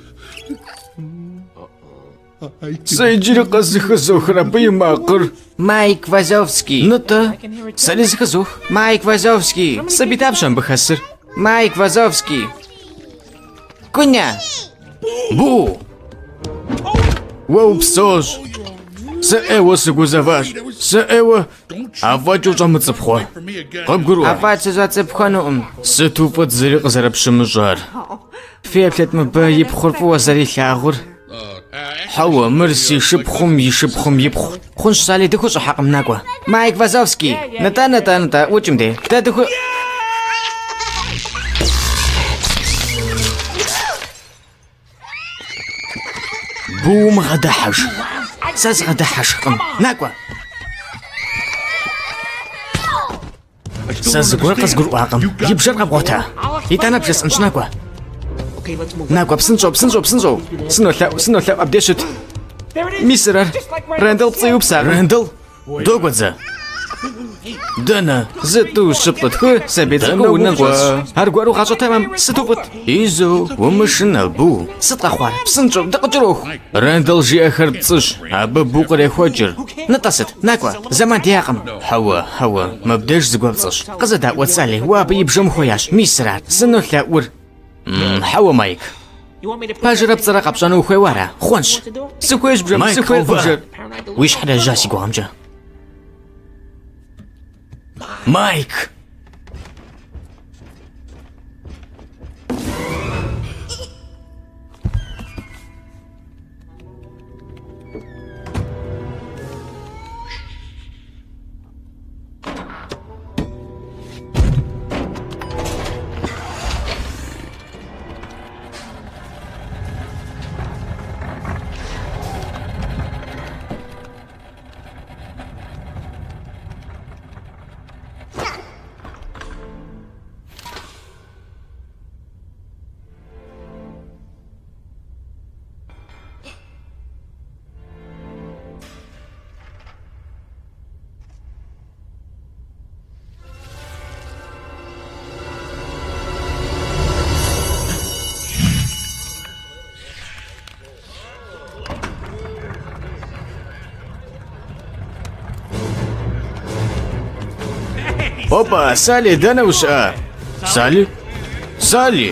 سيجري قزخ زوخرا بيماقر مايك وازوفسكي نتا سالي زخزوخ مايك وازوفسكي سبيتابشن بخسر مايك وازوفسكي كنيا بو واو بسوج سأوا سجوزافاش سأوا عفاجو جام تصبخوا قب قروا عفاج سجات تصبخوا نوم ستوفت زريق زرب شمجار في بلاد مباي بخرفوا زري لاغر حوا مرسي شبخم يشبخم يبخ خنش سالي دخوش حق مناقوا مايك وازوفسكي نتا نتا نتا وجم دي تا دخو بوم غدا حش ساز غدا حشقم ناقوا ساز قرقز قروا عقم يبجر قبوتا يتانا بجس انش ناقوا ناقوا بسنجو بسنجو بسنجو سنو لا سنو لا ابديشت ميسرر راندل بصيو بسا راندل دوغوزا دانا زتو شبطت خو سبيت خو نغوا هرغورو خاصو تمام ستوبت ايزو ومشنا بو ستقخوار بسنجو دقجروخ راندل جي اخر تصش ابو قري خوجر نطست ناكوا زمان دياقم حوا حوا ما بداش زغوب تصش قزدا وتسالي وابي بجم خوياش ميسرات سنو لاور حوا مايك باجرب بصراقه بشانو خويوارا خونش سكويش بجم سكويش بجر ويش حدا جاسي قوامجا مايك اوبا سالي دانا وش اه سالي سالي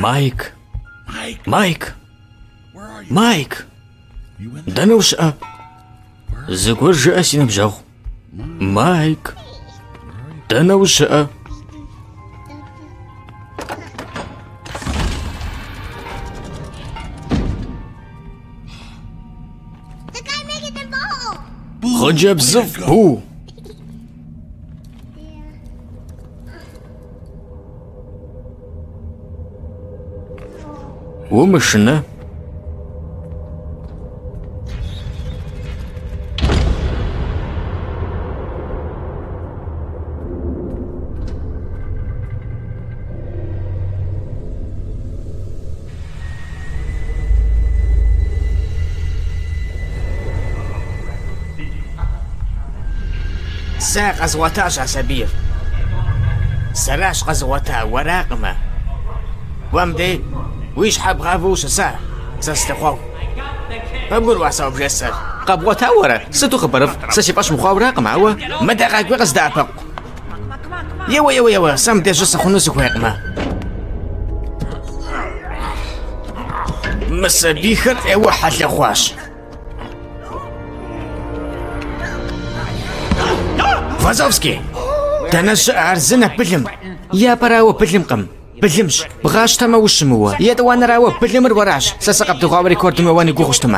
مايك مايك مايك دانا وش زكور جاء سينا بجاو مايك دانا وش خجة بزف هو ومشنا ساق أزواتاش عسبير سراش غزوتا وراقمة وامدي ويش حاب غافوش سا ساستخواو أقول واساو بجسر قبوتا ورا ستو خبرف ساشي باش مخواو راقمة هو مدى غاقوي غزدا أبق يوا يوا يوا سام دي جسا خنوسي خواقمة مسابيخر ايوا حال خواش فازوفسكي تنش أرزنا بلم يا براو بلم قم بلمش بغاش تما وش موا يا دوان راو بلم الوراش ساسقب تغاو ريكورد مواني قوغش تما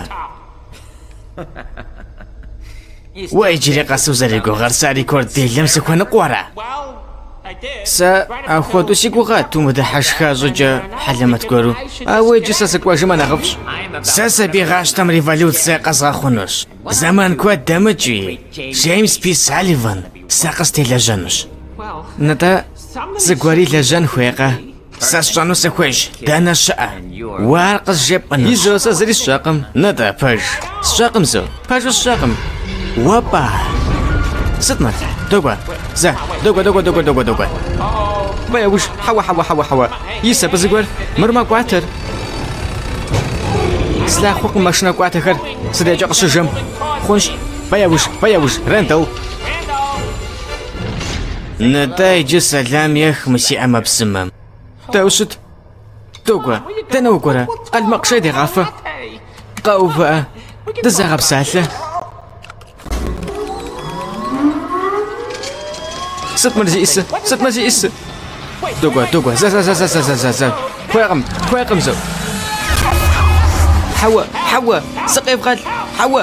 ويجي لي قاسو زريقو غرسا ريكورد دي لمسك ونقورا سا أخواتو سيكو غاتو مدحش خازو جا حلمت كورو أويجي ساسك واجي ما نغفش ساسا بيغاش تم ريفاليوسيا قصغا خونوش زمان كواد دامجي جيمس بي ساليفان ساقستي لجانوش نتا زقواري لجان خويقا ساسجانو سخويش دانا شاء وارقص جيب قنوش يزو سازري الشاقم نتا باش الشاقم زو باش الشاقم وابا ستنا دوغا زا دوغا دوغا دوغا دوغا دوغا بايا وش حوا حوا حوا حوا يسا بزقوار مرما قواتر سلاح خوكم ماشنا قواتر سدي جاق شجم خونش بايا وش بايا وش رندل نتائج سلام يخ مسي أما بسمم توشت دوغا تنوغورا المقشي دي غافة قوفا دزاغب سالة ست مرزي إسا ست مرزي إسا دوغا دوغا زا زا زا زا زا زا زا خويقم خويقم زو حوا حوا سقيف غال حوا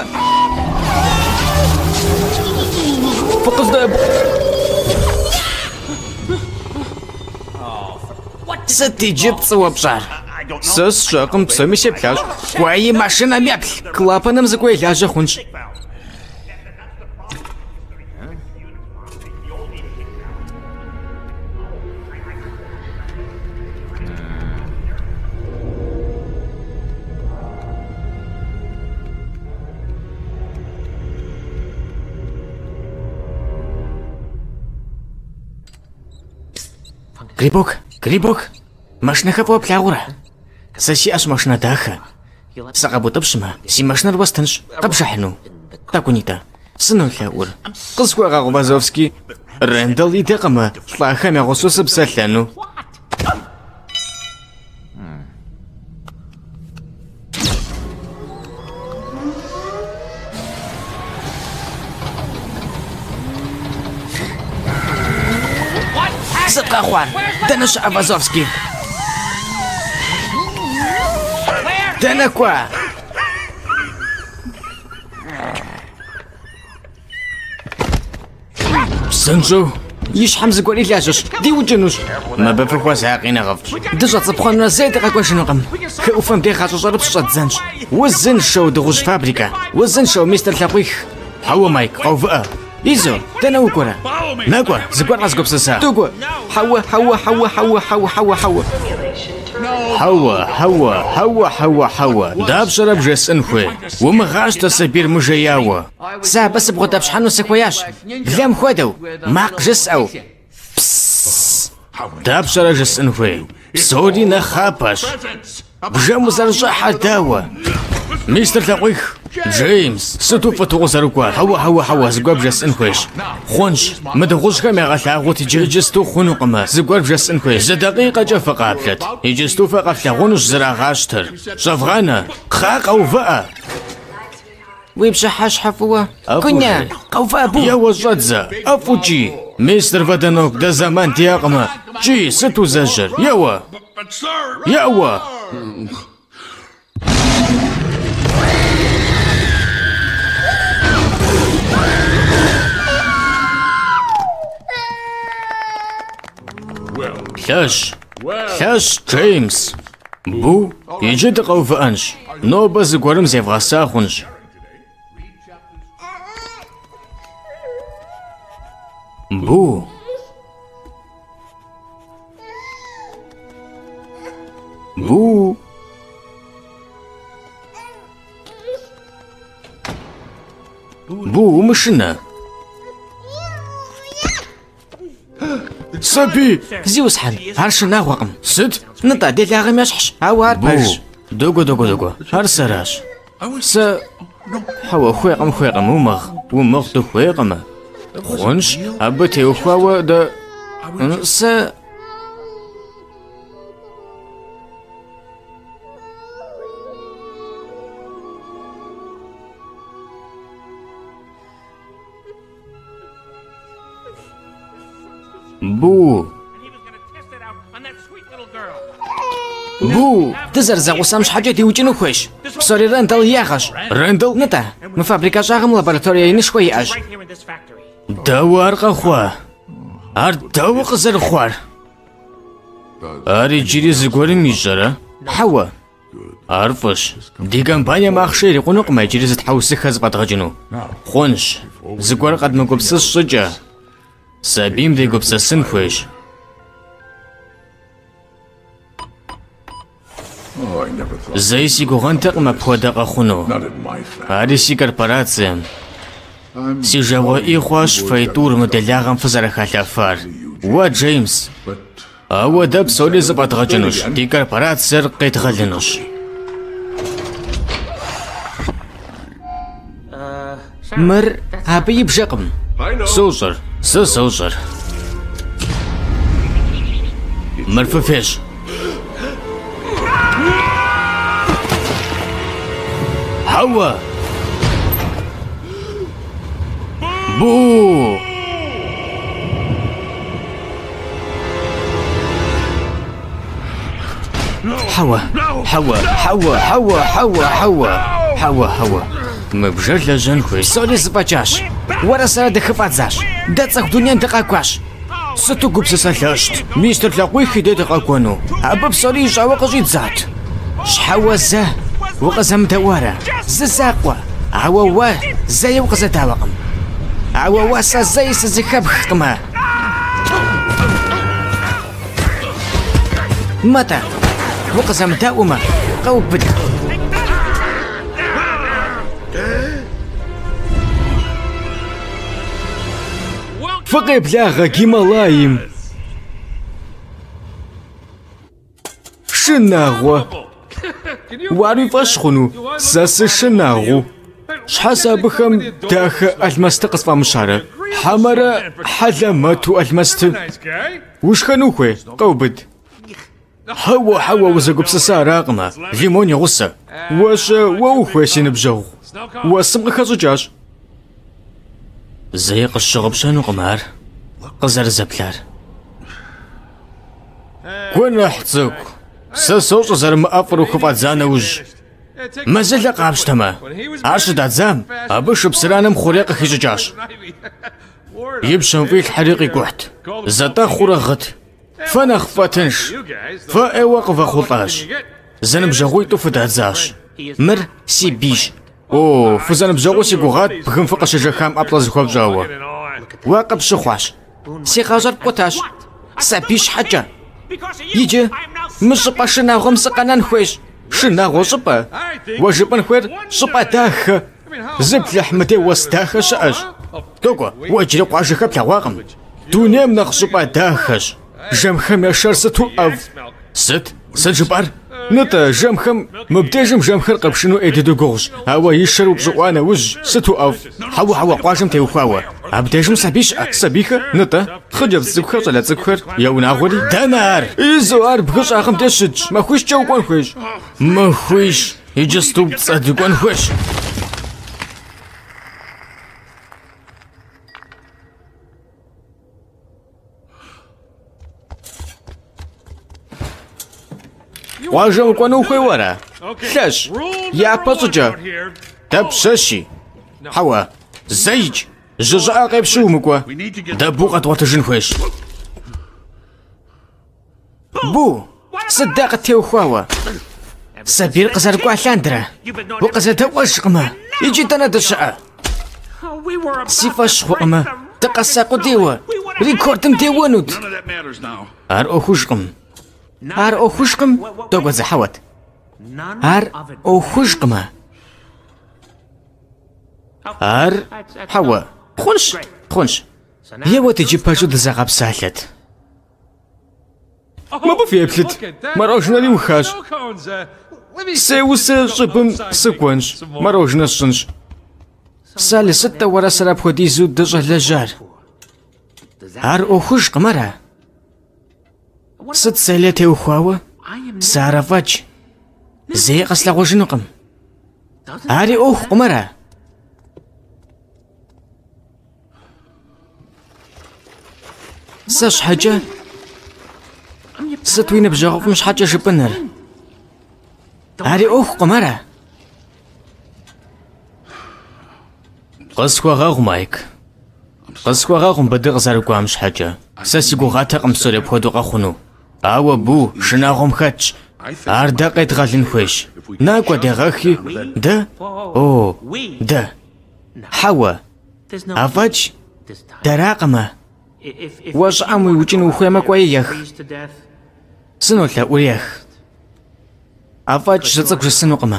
فقص داب ستي جبت صواب شعر سس شاقم بسامي شبلاش كواي ماشينا ميبل كلابا نمزكوي لاجا خونش Грибок, грибок, машина хапва плягура. Саси аш машина даха. Сагабутабшма, си машина рвастанш, кабшахну. Такунита. Сыну лягур. Кызкуага Губазовский. Рэндал и декама, тлахами госусып саляну. Сапкахуан, Дануш Абазовский. Данаква. Санжо, иш حمزة قولي لاجش دي وجنوش ما بفكوا ساقينا غف دجا تصبخنا زيد غاكواش نقم كوفم دي خاطر صرب صد زنش وزن شو دغوش فابريكا وزن شو مستر تلاقيخ هو مايك قوفا إيزو تناو كورا ناكوا زقوار غاسقوب سسا توكوا حوا حوا حوا حوا حوا حوا حوا حوا حوا حوا حوا حوا داب شرب جس انخوي ومغاش تسبير مجياوا سا بس بغو داب شحال نسكوياش بلام خوادو ماق جس او داب شرب جس انخوي سوري نخاباش بجامو زرجا حداوا ميستر تلاقيخ جيمس ستو فتو زرقوا هوا هوا هوا زقوا بجس انكويش خونش مدغوش كم يغلى تيجي جستو خونو قما زقوا بجس انكويش ز دقيقة جا فقابلت يجستو فقابلت غونش زرا غاشتر شفغانا خاق او فا ويبشا حاش حفوة كنيا قوفا بو يا وزادزا افوجي مستر فادانوك دا زمان تياقما جي ستو زجر يوا يوا لاش لاش جيمس بو يجي دقو فانش نو بس قرم زي فغاسا خونش بو بو بو مشنا صبي زيوس حن هرشنا وقم ست نطا دي لاغي مشحش عوار بو باش دوغو دوغو دوغو هر سراش س حوا خويقم خويقم ومغ ومغ دو خويقم خونش أبتي وخوا دا س بو بو تزرزق وسامش حاجة دي وجنو خوش بصوري رندل ياغش رندل نطا مفابريكا شاغم لابراتوريا نشوي اج دوار قخوا ار دو قزر خوار اري جيري زغوري نيجرا حوا عرفش دي كامبانيا ماخشيري قنق ما يجري تحوس خز بتغجنو خونش زغور قد مقبس الشجا سابيم دي قبس سنخوش زي سيغوغان تقما بخودا خونو اري سي كوربوراتسيا سي جاوا إيخواش فايتور مدلاغم فزر خلافار و جيمس أو دب سولي زبط غجنوش دي كاربارات سر قيت غلنوش مر هابي بجقم سوزر سو سوزر مرففيش هوا بو حوا حوا حوا حوا حوا حوا حوا حوا مبجر لجن خوي سولي زباجاش ورا سرا دخفات زاش داتسك دنيا دقاكواش ستو قبس سلاشت ميستر تلاقوي خيدي دقاكوانو أبب سولي جاوا قجيت زات شحوا زه وقزم دوارا زساقوا عوا وا زي وقزة تاوقم عوا واسا زي سزخب خقما متى وقزم داوما قوبد فقي بلاغة كيما لايم شناغو واري فاشخنو ساس شناغو شحاسا بخم داخ المستقص فمشارة حمرة حلمتو المست وش خنوخي قوبد هوا هوا وزقب سسارة قما ليموني غصة واش ووخوي سينبجو واسمغ خزوجاش زيق الشغب شنو قمار قزر زبلار كون حتزوك سسوش زر مأفرو خفات زانا وج مازال قابش تما عرش دات زام أبوش بسرانم خوريق خيجاش يبشن فيك حريقي كوحت زتا خورا غت فانا خفاتنش فا واقف خلطاش زنب جغويتو فدات زاش مر سي بيش او فزنب جغو سي قوغات بغن فقش جخام أبلاز خواب جاوا واقب شخواش سي خاجر بوتاش سابيش حاجة يجي مش باشنا غم سقنا نخويش شنا غو شبا وجبن خوير شبا داخ زبت لحمتي وستاخ شاش توكو واجري قواش خبلا واقم دونيم نخ شبا داخش جم خمي شرستو أف ست ست جبار نتا جامخم مبداجم جامخر قبشنو ايدو غوش هوا يشرب زوانا وج ستو اوف حوا حوا قاشم تيوخاوا ابداجم سبيش سبيخه نتا خجر زكخر طلع زكخر يونا غولي دمار ازوار بغش اخم تشج ما خوش جو كون خوش ما خوش يجستو تصدقون خوش واجم كونو خويورا خش يا باسجا تبسشي حوا زيج جزاء غيب شو مكوا دبو قد واتجن خوش بو صدق تيو خواوا سبير قصر كوا لاندرا وقصر توش قما يجي تنا دشا سيفاش خما تقساقو ديوا ريكوردم ديوانوت ار اخوشقم ار اخوشقم دوغو زحوت ار اخوشقما ار حوا خونش خونش يوا تجي باشو دزاغاب سالت ما بفي ابلت مراجنا لي وخاش سيوس شبم سكونش مراجنا الشنش سالي ستة ورا سراب خديزو دجه لجار ار اخوشق مرا ست سالتي وخواوا سارفاج زي قسلا غوشنقم اري اوخ قمرا ساش حاجة ستوين بجاغف مش حاجة شبنر اري اوخ قمرا قسوا غاغ مايك قسوا غاغ بدغ زاركوا مش حاجة ساسيقو غاتا قمسوري بخدو غاخونو اوا بو شناغم خاتش اردا قيت غالين خوش ناكوا دي غاخي دا او دا حوا افاج دراقما واش عمو يوجين وخيما كويخ سنو لا ويخ افاج زتك سنو قما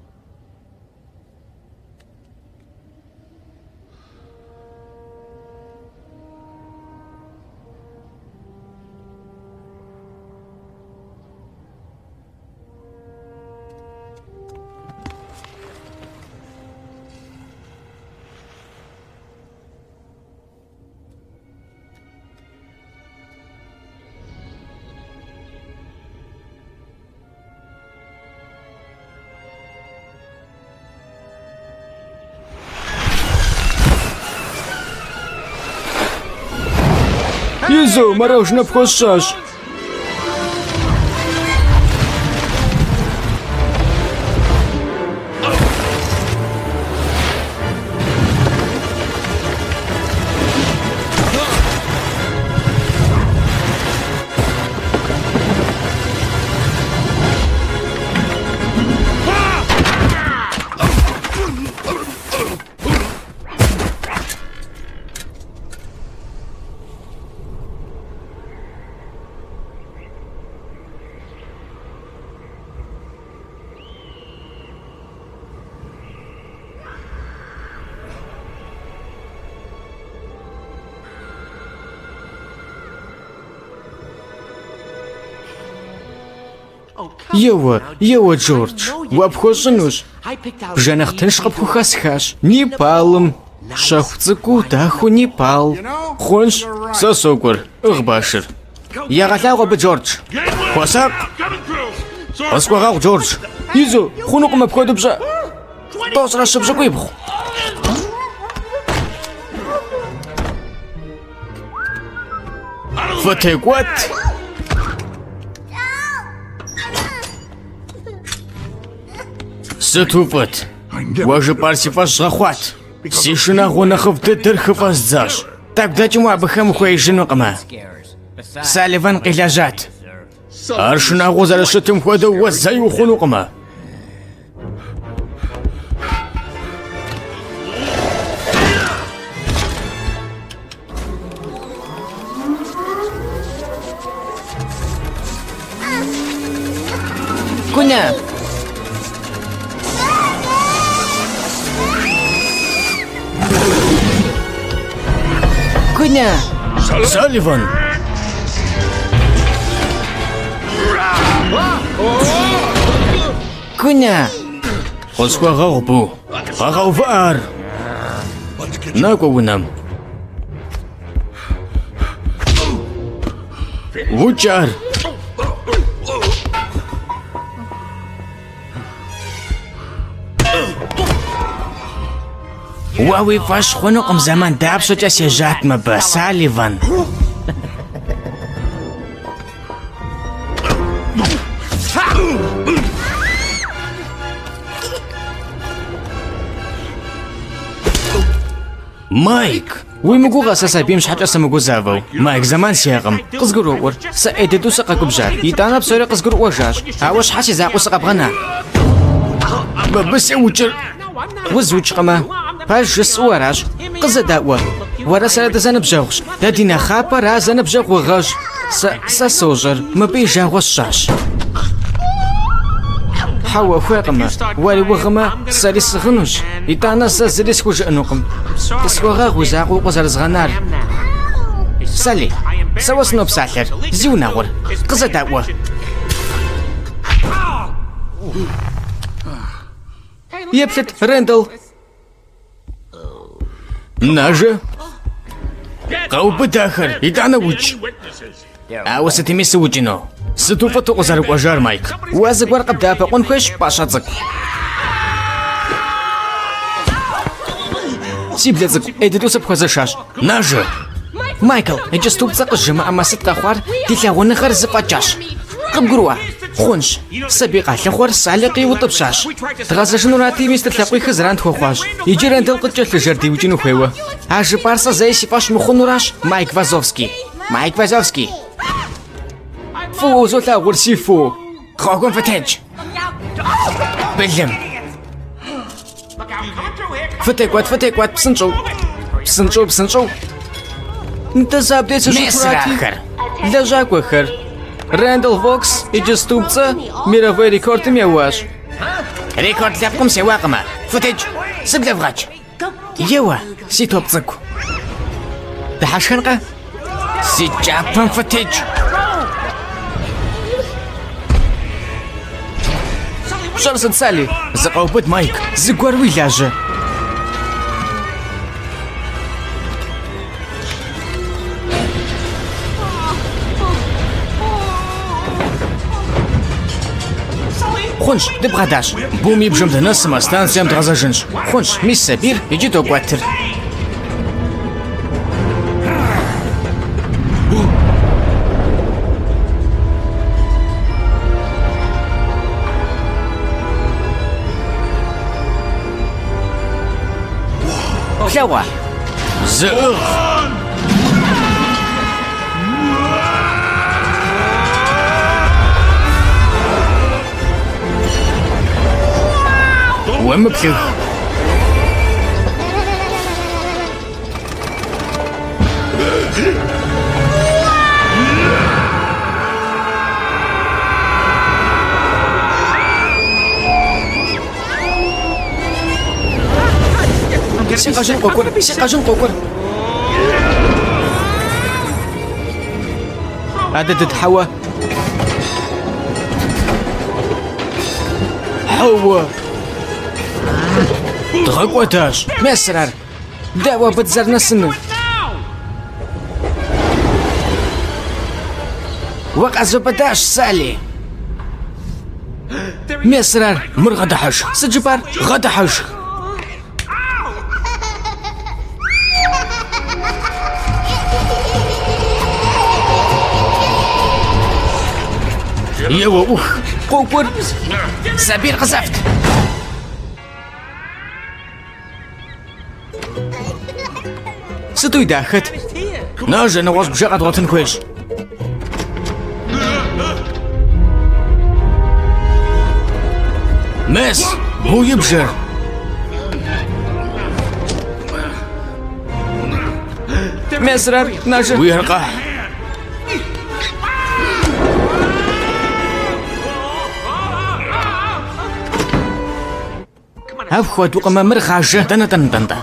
يزو مراوش نبخشاش يوا يوا جورج وابخوشنوش بجانخ تنشقب خاسخاش نيبالم شاخوцыку даху نيبال خونش ساسوكور اغباشر يا غلاغو بجورج خوسا اسكوغاغ جورج يزو خونوق ما بخودو بجا توصل الشبجا كويبخو فتيكوات ستوفت واجه парсифаш غخوات سيشنا غونا خفت درخف ازداش тогда чему абхам خويجنو قما سالفان قلاجات ارشنا غوزا شتم خودو وزايو خونو قما كنا كنا سالفان كنا خلصوا غغبو غغو فار ناكو ونام وجار واوي فاش خنقم زمان داب سوچا سيجات مبا ساليفان مايك ويمقو غاسا سابيم شحاجة سمقو زافو مايك زمان سياغم قزقرو ور سايددو ساقا كبجار يتانا بسوري قزقرو وجاش هاوش حاسي زاقو ساقا بغنا بس وجر وزوج قما باش جس وراش قزا داوا ورا سرد زنب جوغش دادينا خابا را زنب جوغ وغاش س سا سوجر ما بيجا وشاش حوا فاقما واري وغما سالي سغنوش يتانا سازلي سكوج انوقم تسوغا غوزاق وقزر زغنار سالي سوا سنوب ساحر زيو ناور قزا داوا يبلت ريندل ناجا قو بداخل يدعنا وجه اوستي ميس وجنو ستوفة قزر وجار مايك وازق ورقة بدافع قنكوش باشا زق سيب لزق ايددو سبخوزا شاش ناجا مايكل اجستوب زق الجماعة اما ستقا خوار تيلا ونخر زفاجاش قب قروة خونش سبيقا لخور سالقي وطبشاش تغازا شنو راتي ميستر تلاقوي خزران تخوخواش يجي رانتل قدجة لجردي وجنو خويوة عاش بارسا زي سيفاش مخونو راش مايك فازوفسكي مايك فازوفسكي فوزو لا غرسي فو خواكم فتاج بلم فتاكوات فتاكوات بسنشو بسنشو بسنشو انت زابديت شوكراتي لا جاك وخر راندل فوكس يجي ستوبца ميرافي ريكورد ميواش ريكورد لابكم سواقما فتاج سبدا فغاج يوا سي توب زكو دحاش خنقه سي جابان فتاج شرصت سالي زقاو بود مايك زقوار ويلاج خونش دبغاداش بومي بجمد ناس ما ستانسيام دغازاجنش خونش ميس سبير يجي دو قواتر كلاوة زئغ ومبلغ سيقاجن قوكور سيقاجن قوكور عدد حوا حوا تغقوتاش مسرار دعوة بتزرنا السنو وقع زبداش سالي مسرار مر غدحش سجبار غدحش يوا اوخ قوكور سبير قصفت ستوي داخت ناجا نواز بشاقة غوتن كويش ماس بو يبجر مسرار ناجا ويرقح هفخوا دوقا ما مرخاجة تنا تنا تنا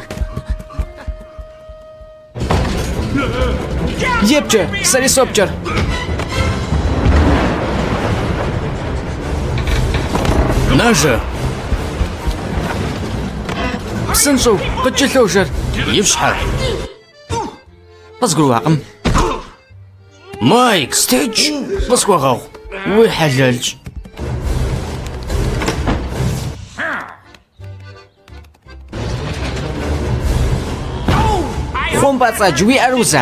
يبجر سري سوبجر ناجا سنشو قد لوجر يفشحر بصقر واقم مايك ستيج بصقر غاو ويحللج خون باتصا جوي أروزا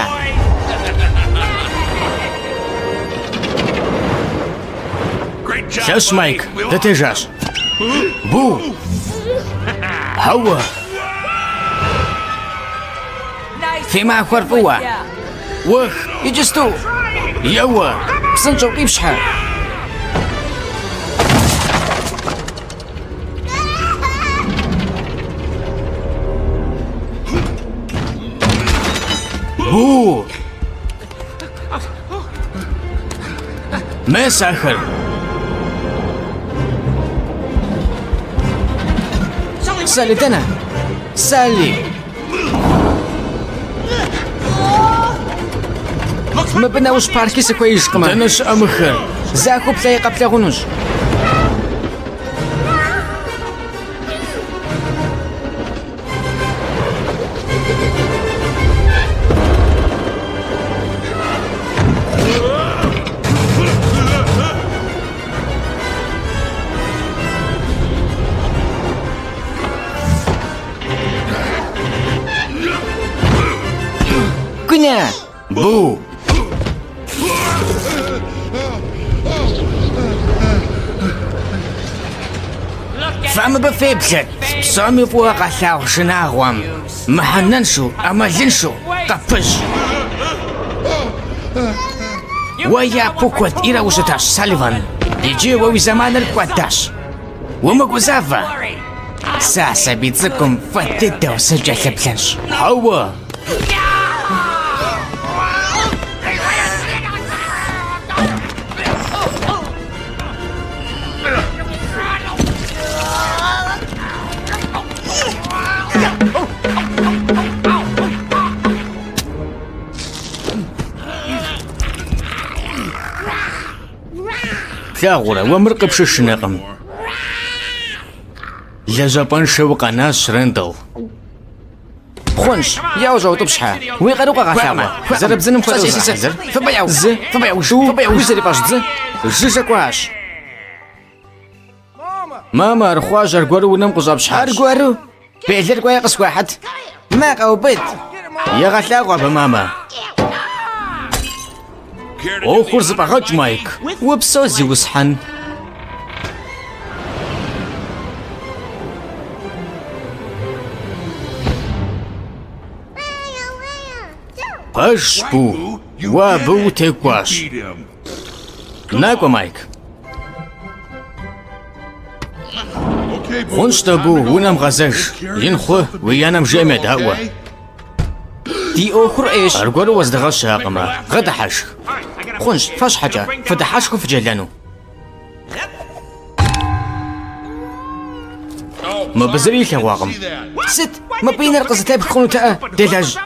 شاش مايك ده تجاش بو هوا في معك ورفوة وخ يجستو يوا بسنشو يفشحر بو ما ساخر سالي تنا سالي ما بناوش باركي سكويش كمان تنش أمخر زاكو بلاي قبل غنوش كنا بو فما بفيبسك سامي فوق خلاو شناغوام محننشو أمالنشو قفش ويا بوكوت إيرا وشتاش ساليفان يجي ووي زمان الكواتاش ومقوزافا ساسا بيتزكم فتدة وسجع لبلنش هوا ثاغورا ومرقب ششنقم لجابان شوق ناس رندل خونش يا وجو طبشحة ويقروق غاثاوة زرب زنم خلاص يسيسر فبيعو ز فبيعو شو فبيعو زري باش ز جيجا كواش ماما رخواج أرجورو ونم قصاب شحال أرجورو بيجر كواي قص واحد ما قوبت يا غثاغوا بماما أو خرز بغج مايك وبسوزي وصحن باش بو وابو تكواش ناكو مايك خونش تبو ونم غزاش ينخو ويانم جامع دعوة دي أخر إيش أرجورو وزدغش شاقما غدا حش خونش فاش حاجة فتحاشكو في جلانو ما بزريك يا واقم ست ما بين القصة بخونو تاء ديلاج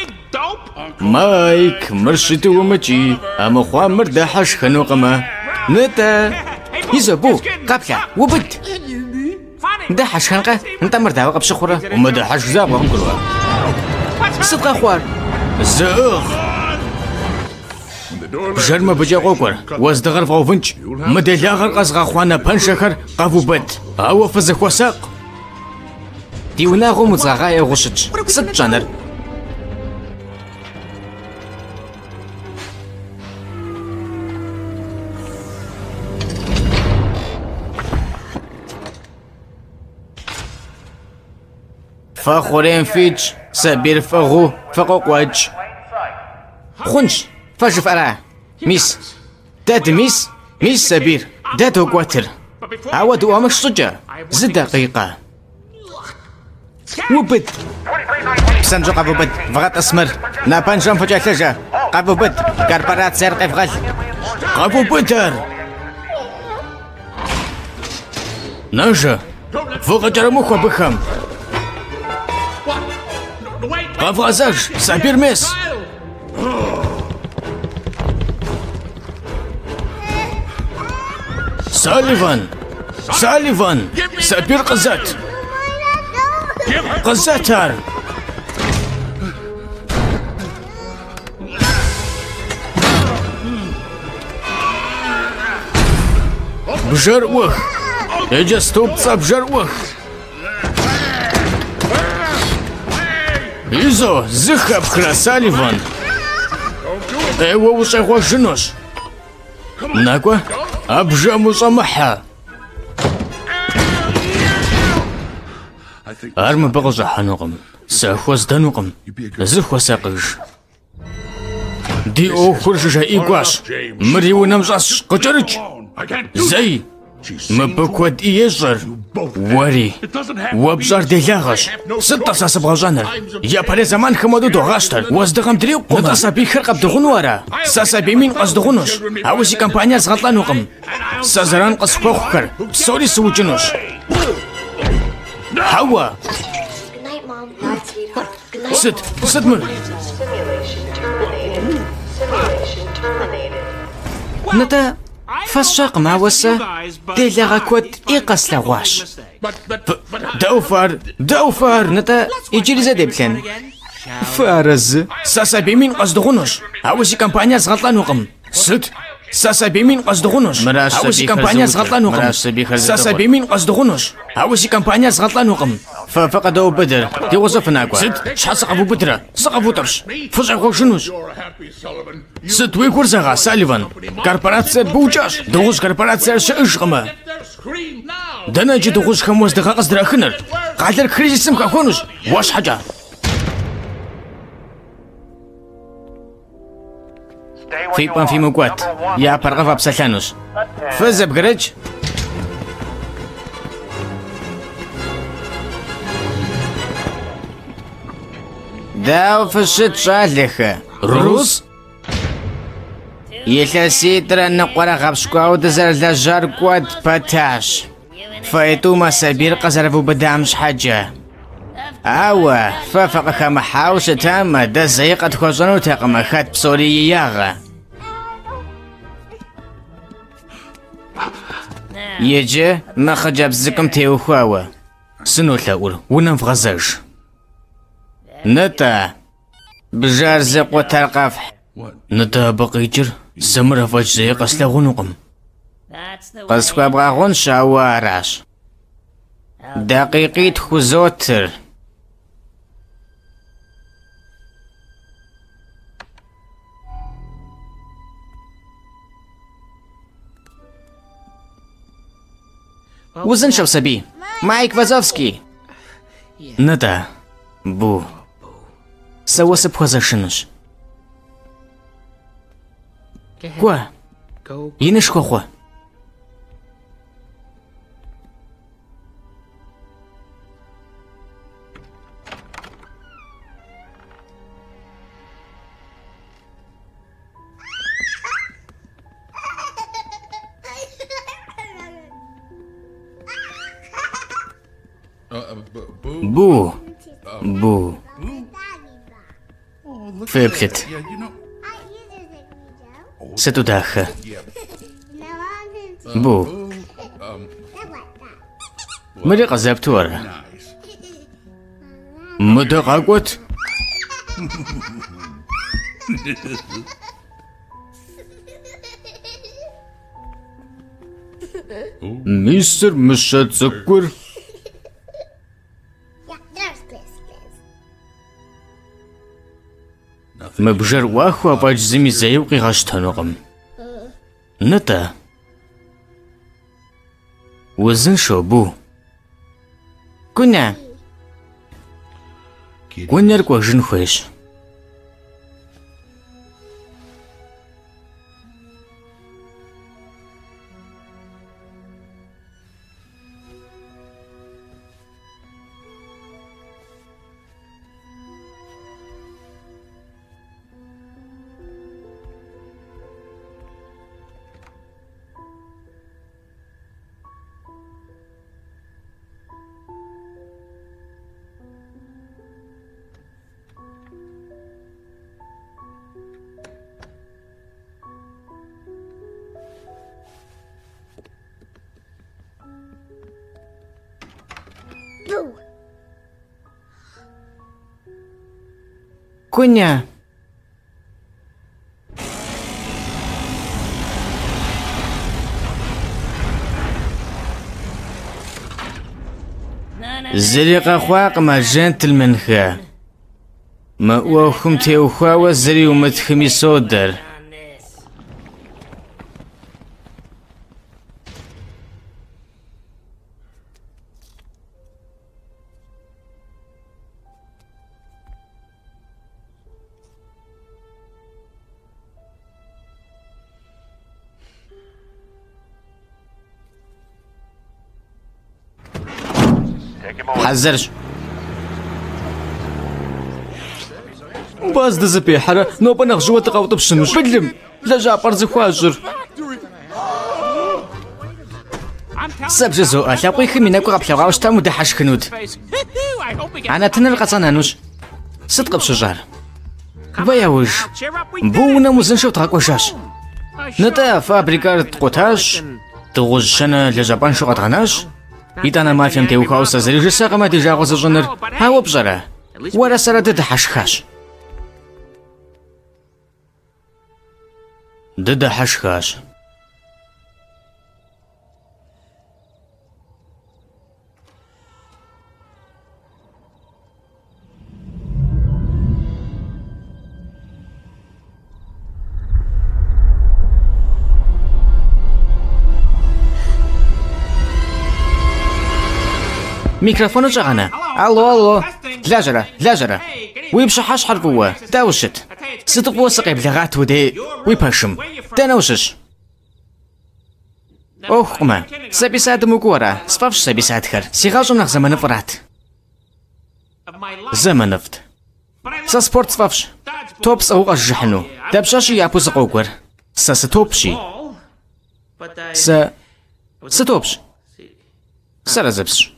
مايك مرشتو ومجي أما خوا مردا حش خنو قما نتا يزبو قابلة وبد ده حش خنقة انت مردا وقب شخورة وما دا حش زابا مكروه صدق أخوار زاغ جرما بجا غوكور وازدغر فوفنج مدى لاغر قصغا خوانا بانشخر قافو بد هاو فزخ وساق ديونا غو مزاغايا غشج صد جانر فاخورين فيج سبير فغو فقوق واج خونش فاش فرع ميس داد ميس ميس سبير داد وقواتر عود وامش صجة زد دقيقة وبد سنجو قابو بد فغط اسمر نابان جام فجأة ثلجة قابو بد كاربارات سير قفغل قابو بدر ناجا فوق جرموخ وبخم قابو غزاج سبير ميس ساليفان ساليفان سبير قزات قزاتر بجروخ اجستوب بجروخ إيزو زخب خرا ساليفان ايوه وشيخو جنوش ناكوا ابجا مصمحة ارم بغزا حنوغم ساخوز دانوغم زخو ساقج دي او خرججا ايقواش مريو نمزاس قجرج زي مبكود إيجر وري وابزار ديلاغش ستة ساسب غوزانر يا باري زمان خمدو دو غاشتر وازدغم دريو قوما ساسابي خرقب دغون ورا ساسابي مين قصدغونوش عاوزي كامبانيا زغطلانوغم سازران قصفوخكر سوري سوجنوش حوا Good night, Mom. Night, sweetheart. Good night. ست ست من Simulation terminated. Simulation terminated. نتا فالشاق مع وسا ديلاغا كود إيقاس لغواش داوفار داوفار نتا يجري زادي بلان فارز ساسابي مين قصدغونوش عاوزي كامبانيا زغطلانوغم ست ساسابي مين قصدغونوش عاوزي كامبانيا زغطلانوغم ساسابي مين قصدغونوش عاوزي كامبانيا زغطلانوغم ففقدوا بدر دي وصفنا كوا ست شحال سقفوا بدرة سقفوا طرش فزعوا شنوش ست ويكور زغا ساليفان كاربوراتسيا بوجاش دوغوش كاربوراتسيا شاشغما دانا جي دوغوش خموز دغا قصدر اخنر قادر كريزيسم كاكونوش واش حاجة في بان في موكوات يا برغفا بسالانوس فز بقرج داو فشت شالخ روس يلاسيترا نقرا غابشكوا ودزر لجار كواد باتاش فايتو ما سبير قزرفو بدامش حاجة اوا فافق خما حاوش تاما دزيقة تخوزنو تاقما خات بسوري ياغا يجي ما خجاب زكم تيو خواوا سنو ثاول ونم غزاج نتا بجار زق وترقف نتا بقيجر سمر فاج زيق اسلاغونقم قسكوا بغاغون شاواراش دقيقي تخوزوتر وزن شوسبي مايك وازوفسكي نتا بو سوا سبخوزاشنوش كوا ينش كوخوا بو بو فبلت ستداخ بو مدى قزابتور مدى قاقوت مستر مشات زكور مبجر واخوا باج زمي زيوقي غاشتانوغم نتا وزن شو بو كنا كنا ركوا جن خويش Коня. زريقة خواقما جنتلمان خا ما اوخم تيوخوا وزري ومتخمي صدر حذرش باز دزبي حرا نو بنغ جوا تقاوط بشنوش بدلم لا جابر زخواجر سبج زو اخلاقي خمينا كو قبل واش تامو دحش خنود انا تنلقى صنانوش صدق بشجار ويا وج بونا مزنشو تاكوشاش نتا فابريكار تقوتاش تغشنا لجابان شو قطعناش إذا ما فهمت وخاوس زريج الساقة ما تجاوز الجنر هاو بجرة ولا سرد دحشخاش دحشخاش ميكروفون شغنا الو الو لاجرة لاجرة ويبش حاش حرفوه داوشت صدق وثقي بلغات ودي ويبشم دانوشش اوه ما سبي ساعد مكورة صفافش سبي ساعد خير سيغاجو نخ زمن فرات زمن نفت سسبورت صفافش توبس او الجحنو دابشاشي يابو سقوكور سستوبشي س ستوبش سرزبش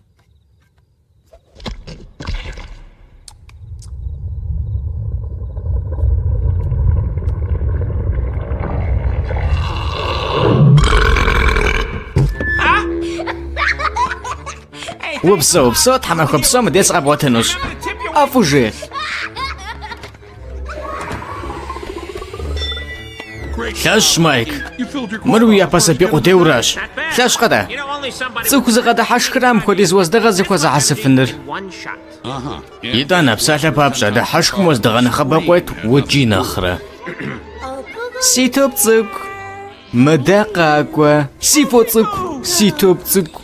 وبسو بسو تحمل خبسو مديس غابوتنوش افوجي لاش مايك مروي باسبي قدوراش لاش قدا سوكو زغدا حاش كرام خديز وزدغ زكو زعسفنر يدا نفسه بابشا دا حاش وزدغ نخبقوت وجي نخره سيتوب تسوك مداقاكوا سيفو تسوك سيتوب تسوك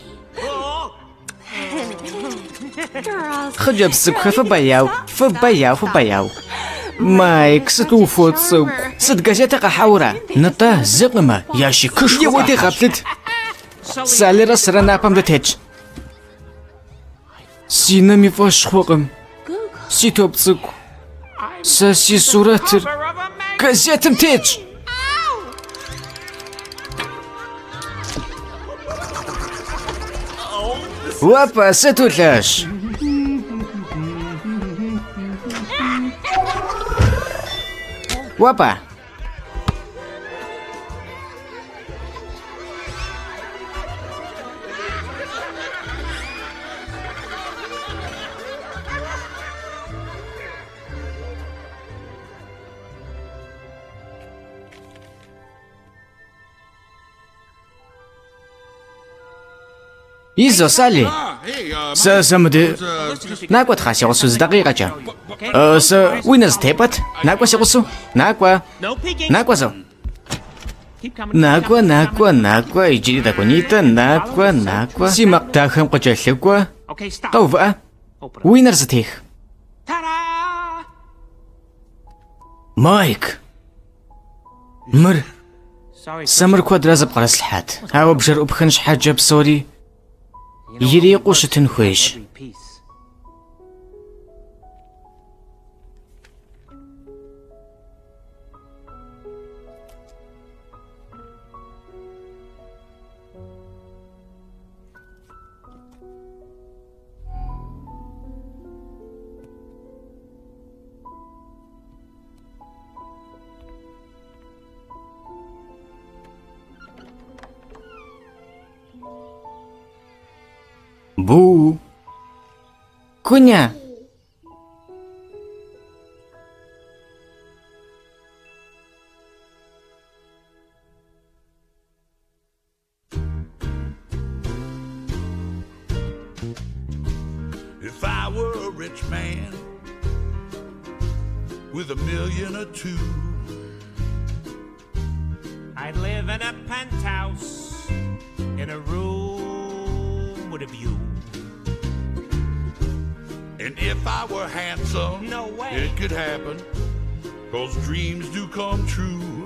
خجب سبخة فبياو فبياو فبياو مايك ستوفوت سوق صدقة تقحورة نطاه زقمة ياشي كش يودي غفلت سالي رسرا نابم دتهج سينا ميفاش خوقم سيتوب سوق ساسي صورتر كزيتم تيج وابا ستولاش وابا إيزو سالي س سمد ناقوى تخاسي غصوز دقيقة جا أه س وينز تيبت ناقوى سيغصو ناقوى ناقوى زو ناقوى ناقوى ناقوى يجري داقوى نيتا ناقوى ناقوى سي مقتاخم قجا لقوى قوفأ وينرز تيخ مايك مر سمر كوادرازب قرص الحات هاو بجر أبخنش حاجة بسوري يريقو شتنخويش بو كونيا a rich man with a million or two. I'd live in a penthouse in a room with a view. And if I were handsome, No way. it could happen, 'cause dreams do come true.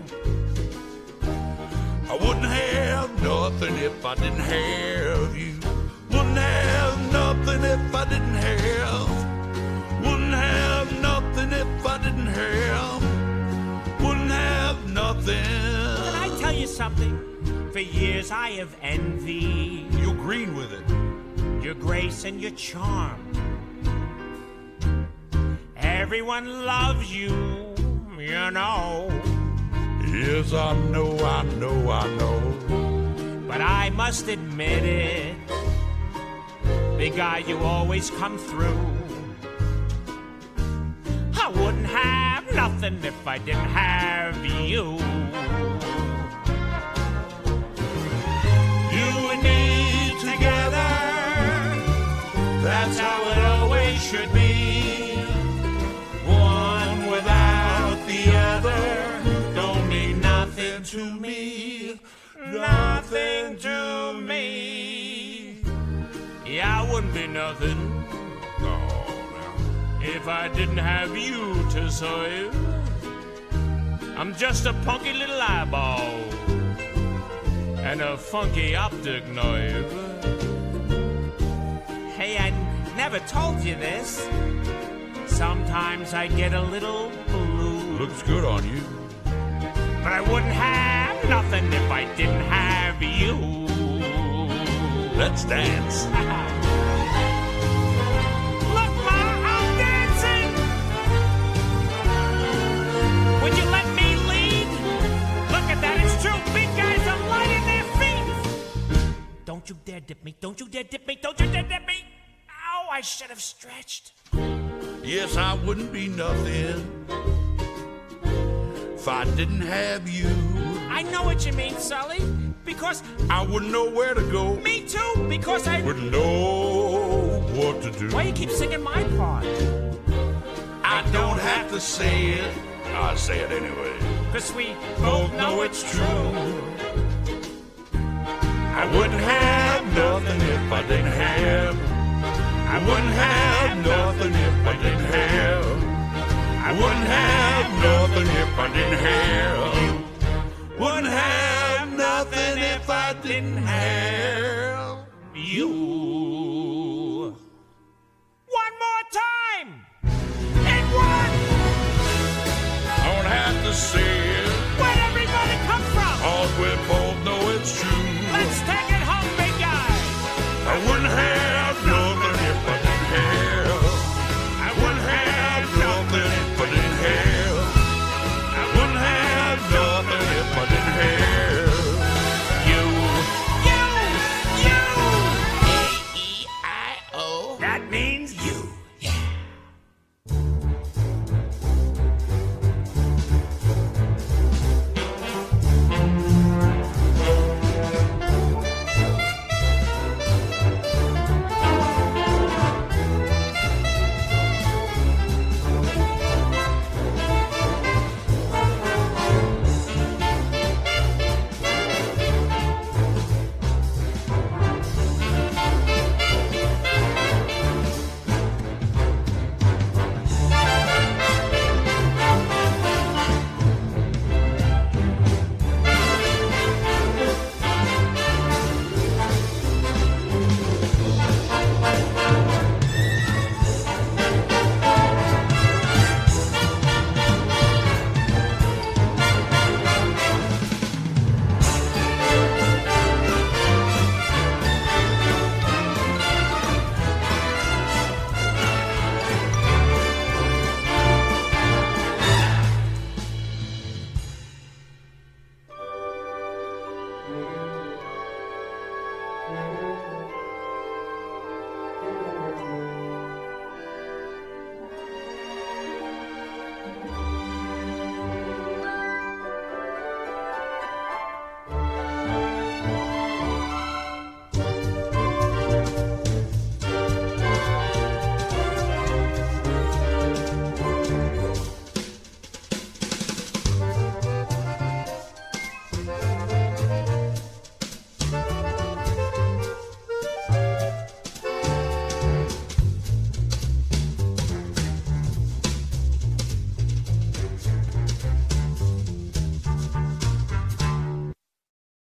I wouldn't have nothing if I didn't have you. Wouldn't have nothing if I didn't have. Wouldn't have nothing if I didn't have. Wouldn't have nothing. Can I tell you something? For years I have envied You're green with it. your grace and your charm. Everyone loves you, you know. Yes, I know, I know, I know. But I must admit it, big guy, you always come through. I wouldn't have nothing if I didn't have you. You and me together, that's how it always should be. One without the other don't mean nothing to me. Nothing to me. Yeah, I wouldn't be nothing. No, If I didn't have you to serve. I'm just a punky little eyeball and a funky optic nerve. Hey, I never told you this. Sometimes I get a little blue. looks good on you. But I wouldn't have nothing if I didn't have you. Let's dance. Look, Ma, I'm dancing. Would you let me lead? Look at that, it's true. Big guys are lighting their feet. Don't you dare dip me. Don't you dare dip me. Don't you dare dip me. Ow, I should have stretched. Yes, I wouldn't be nothing if I didn't have you. I know what you mean, Sully. Because I wouldn't know where to go. me too. Because I... Wouldn't know what to do. Why you keep singing my part? I don't have to say it. I say it anyway. Cause we both know it's true. I wouldn't have nothing if I didn't have. I wouldn't have nothing if I didn't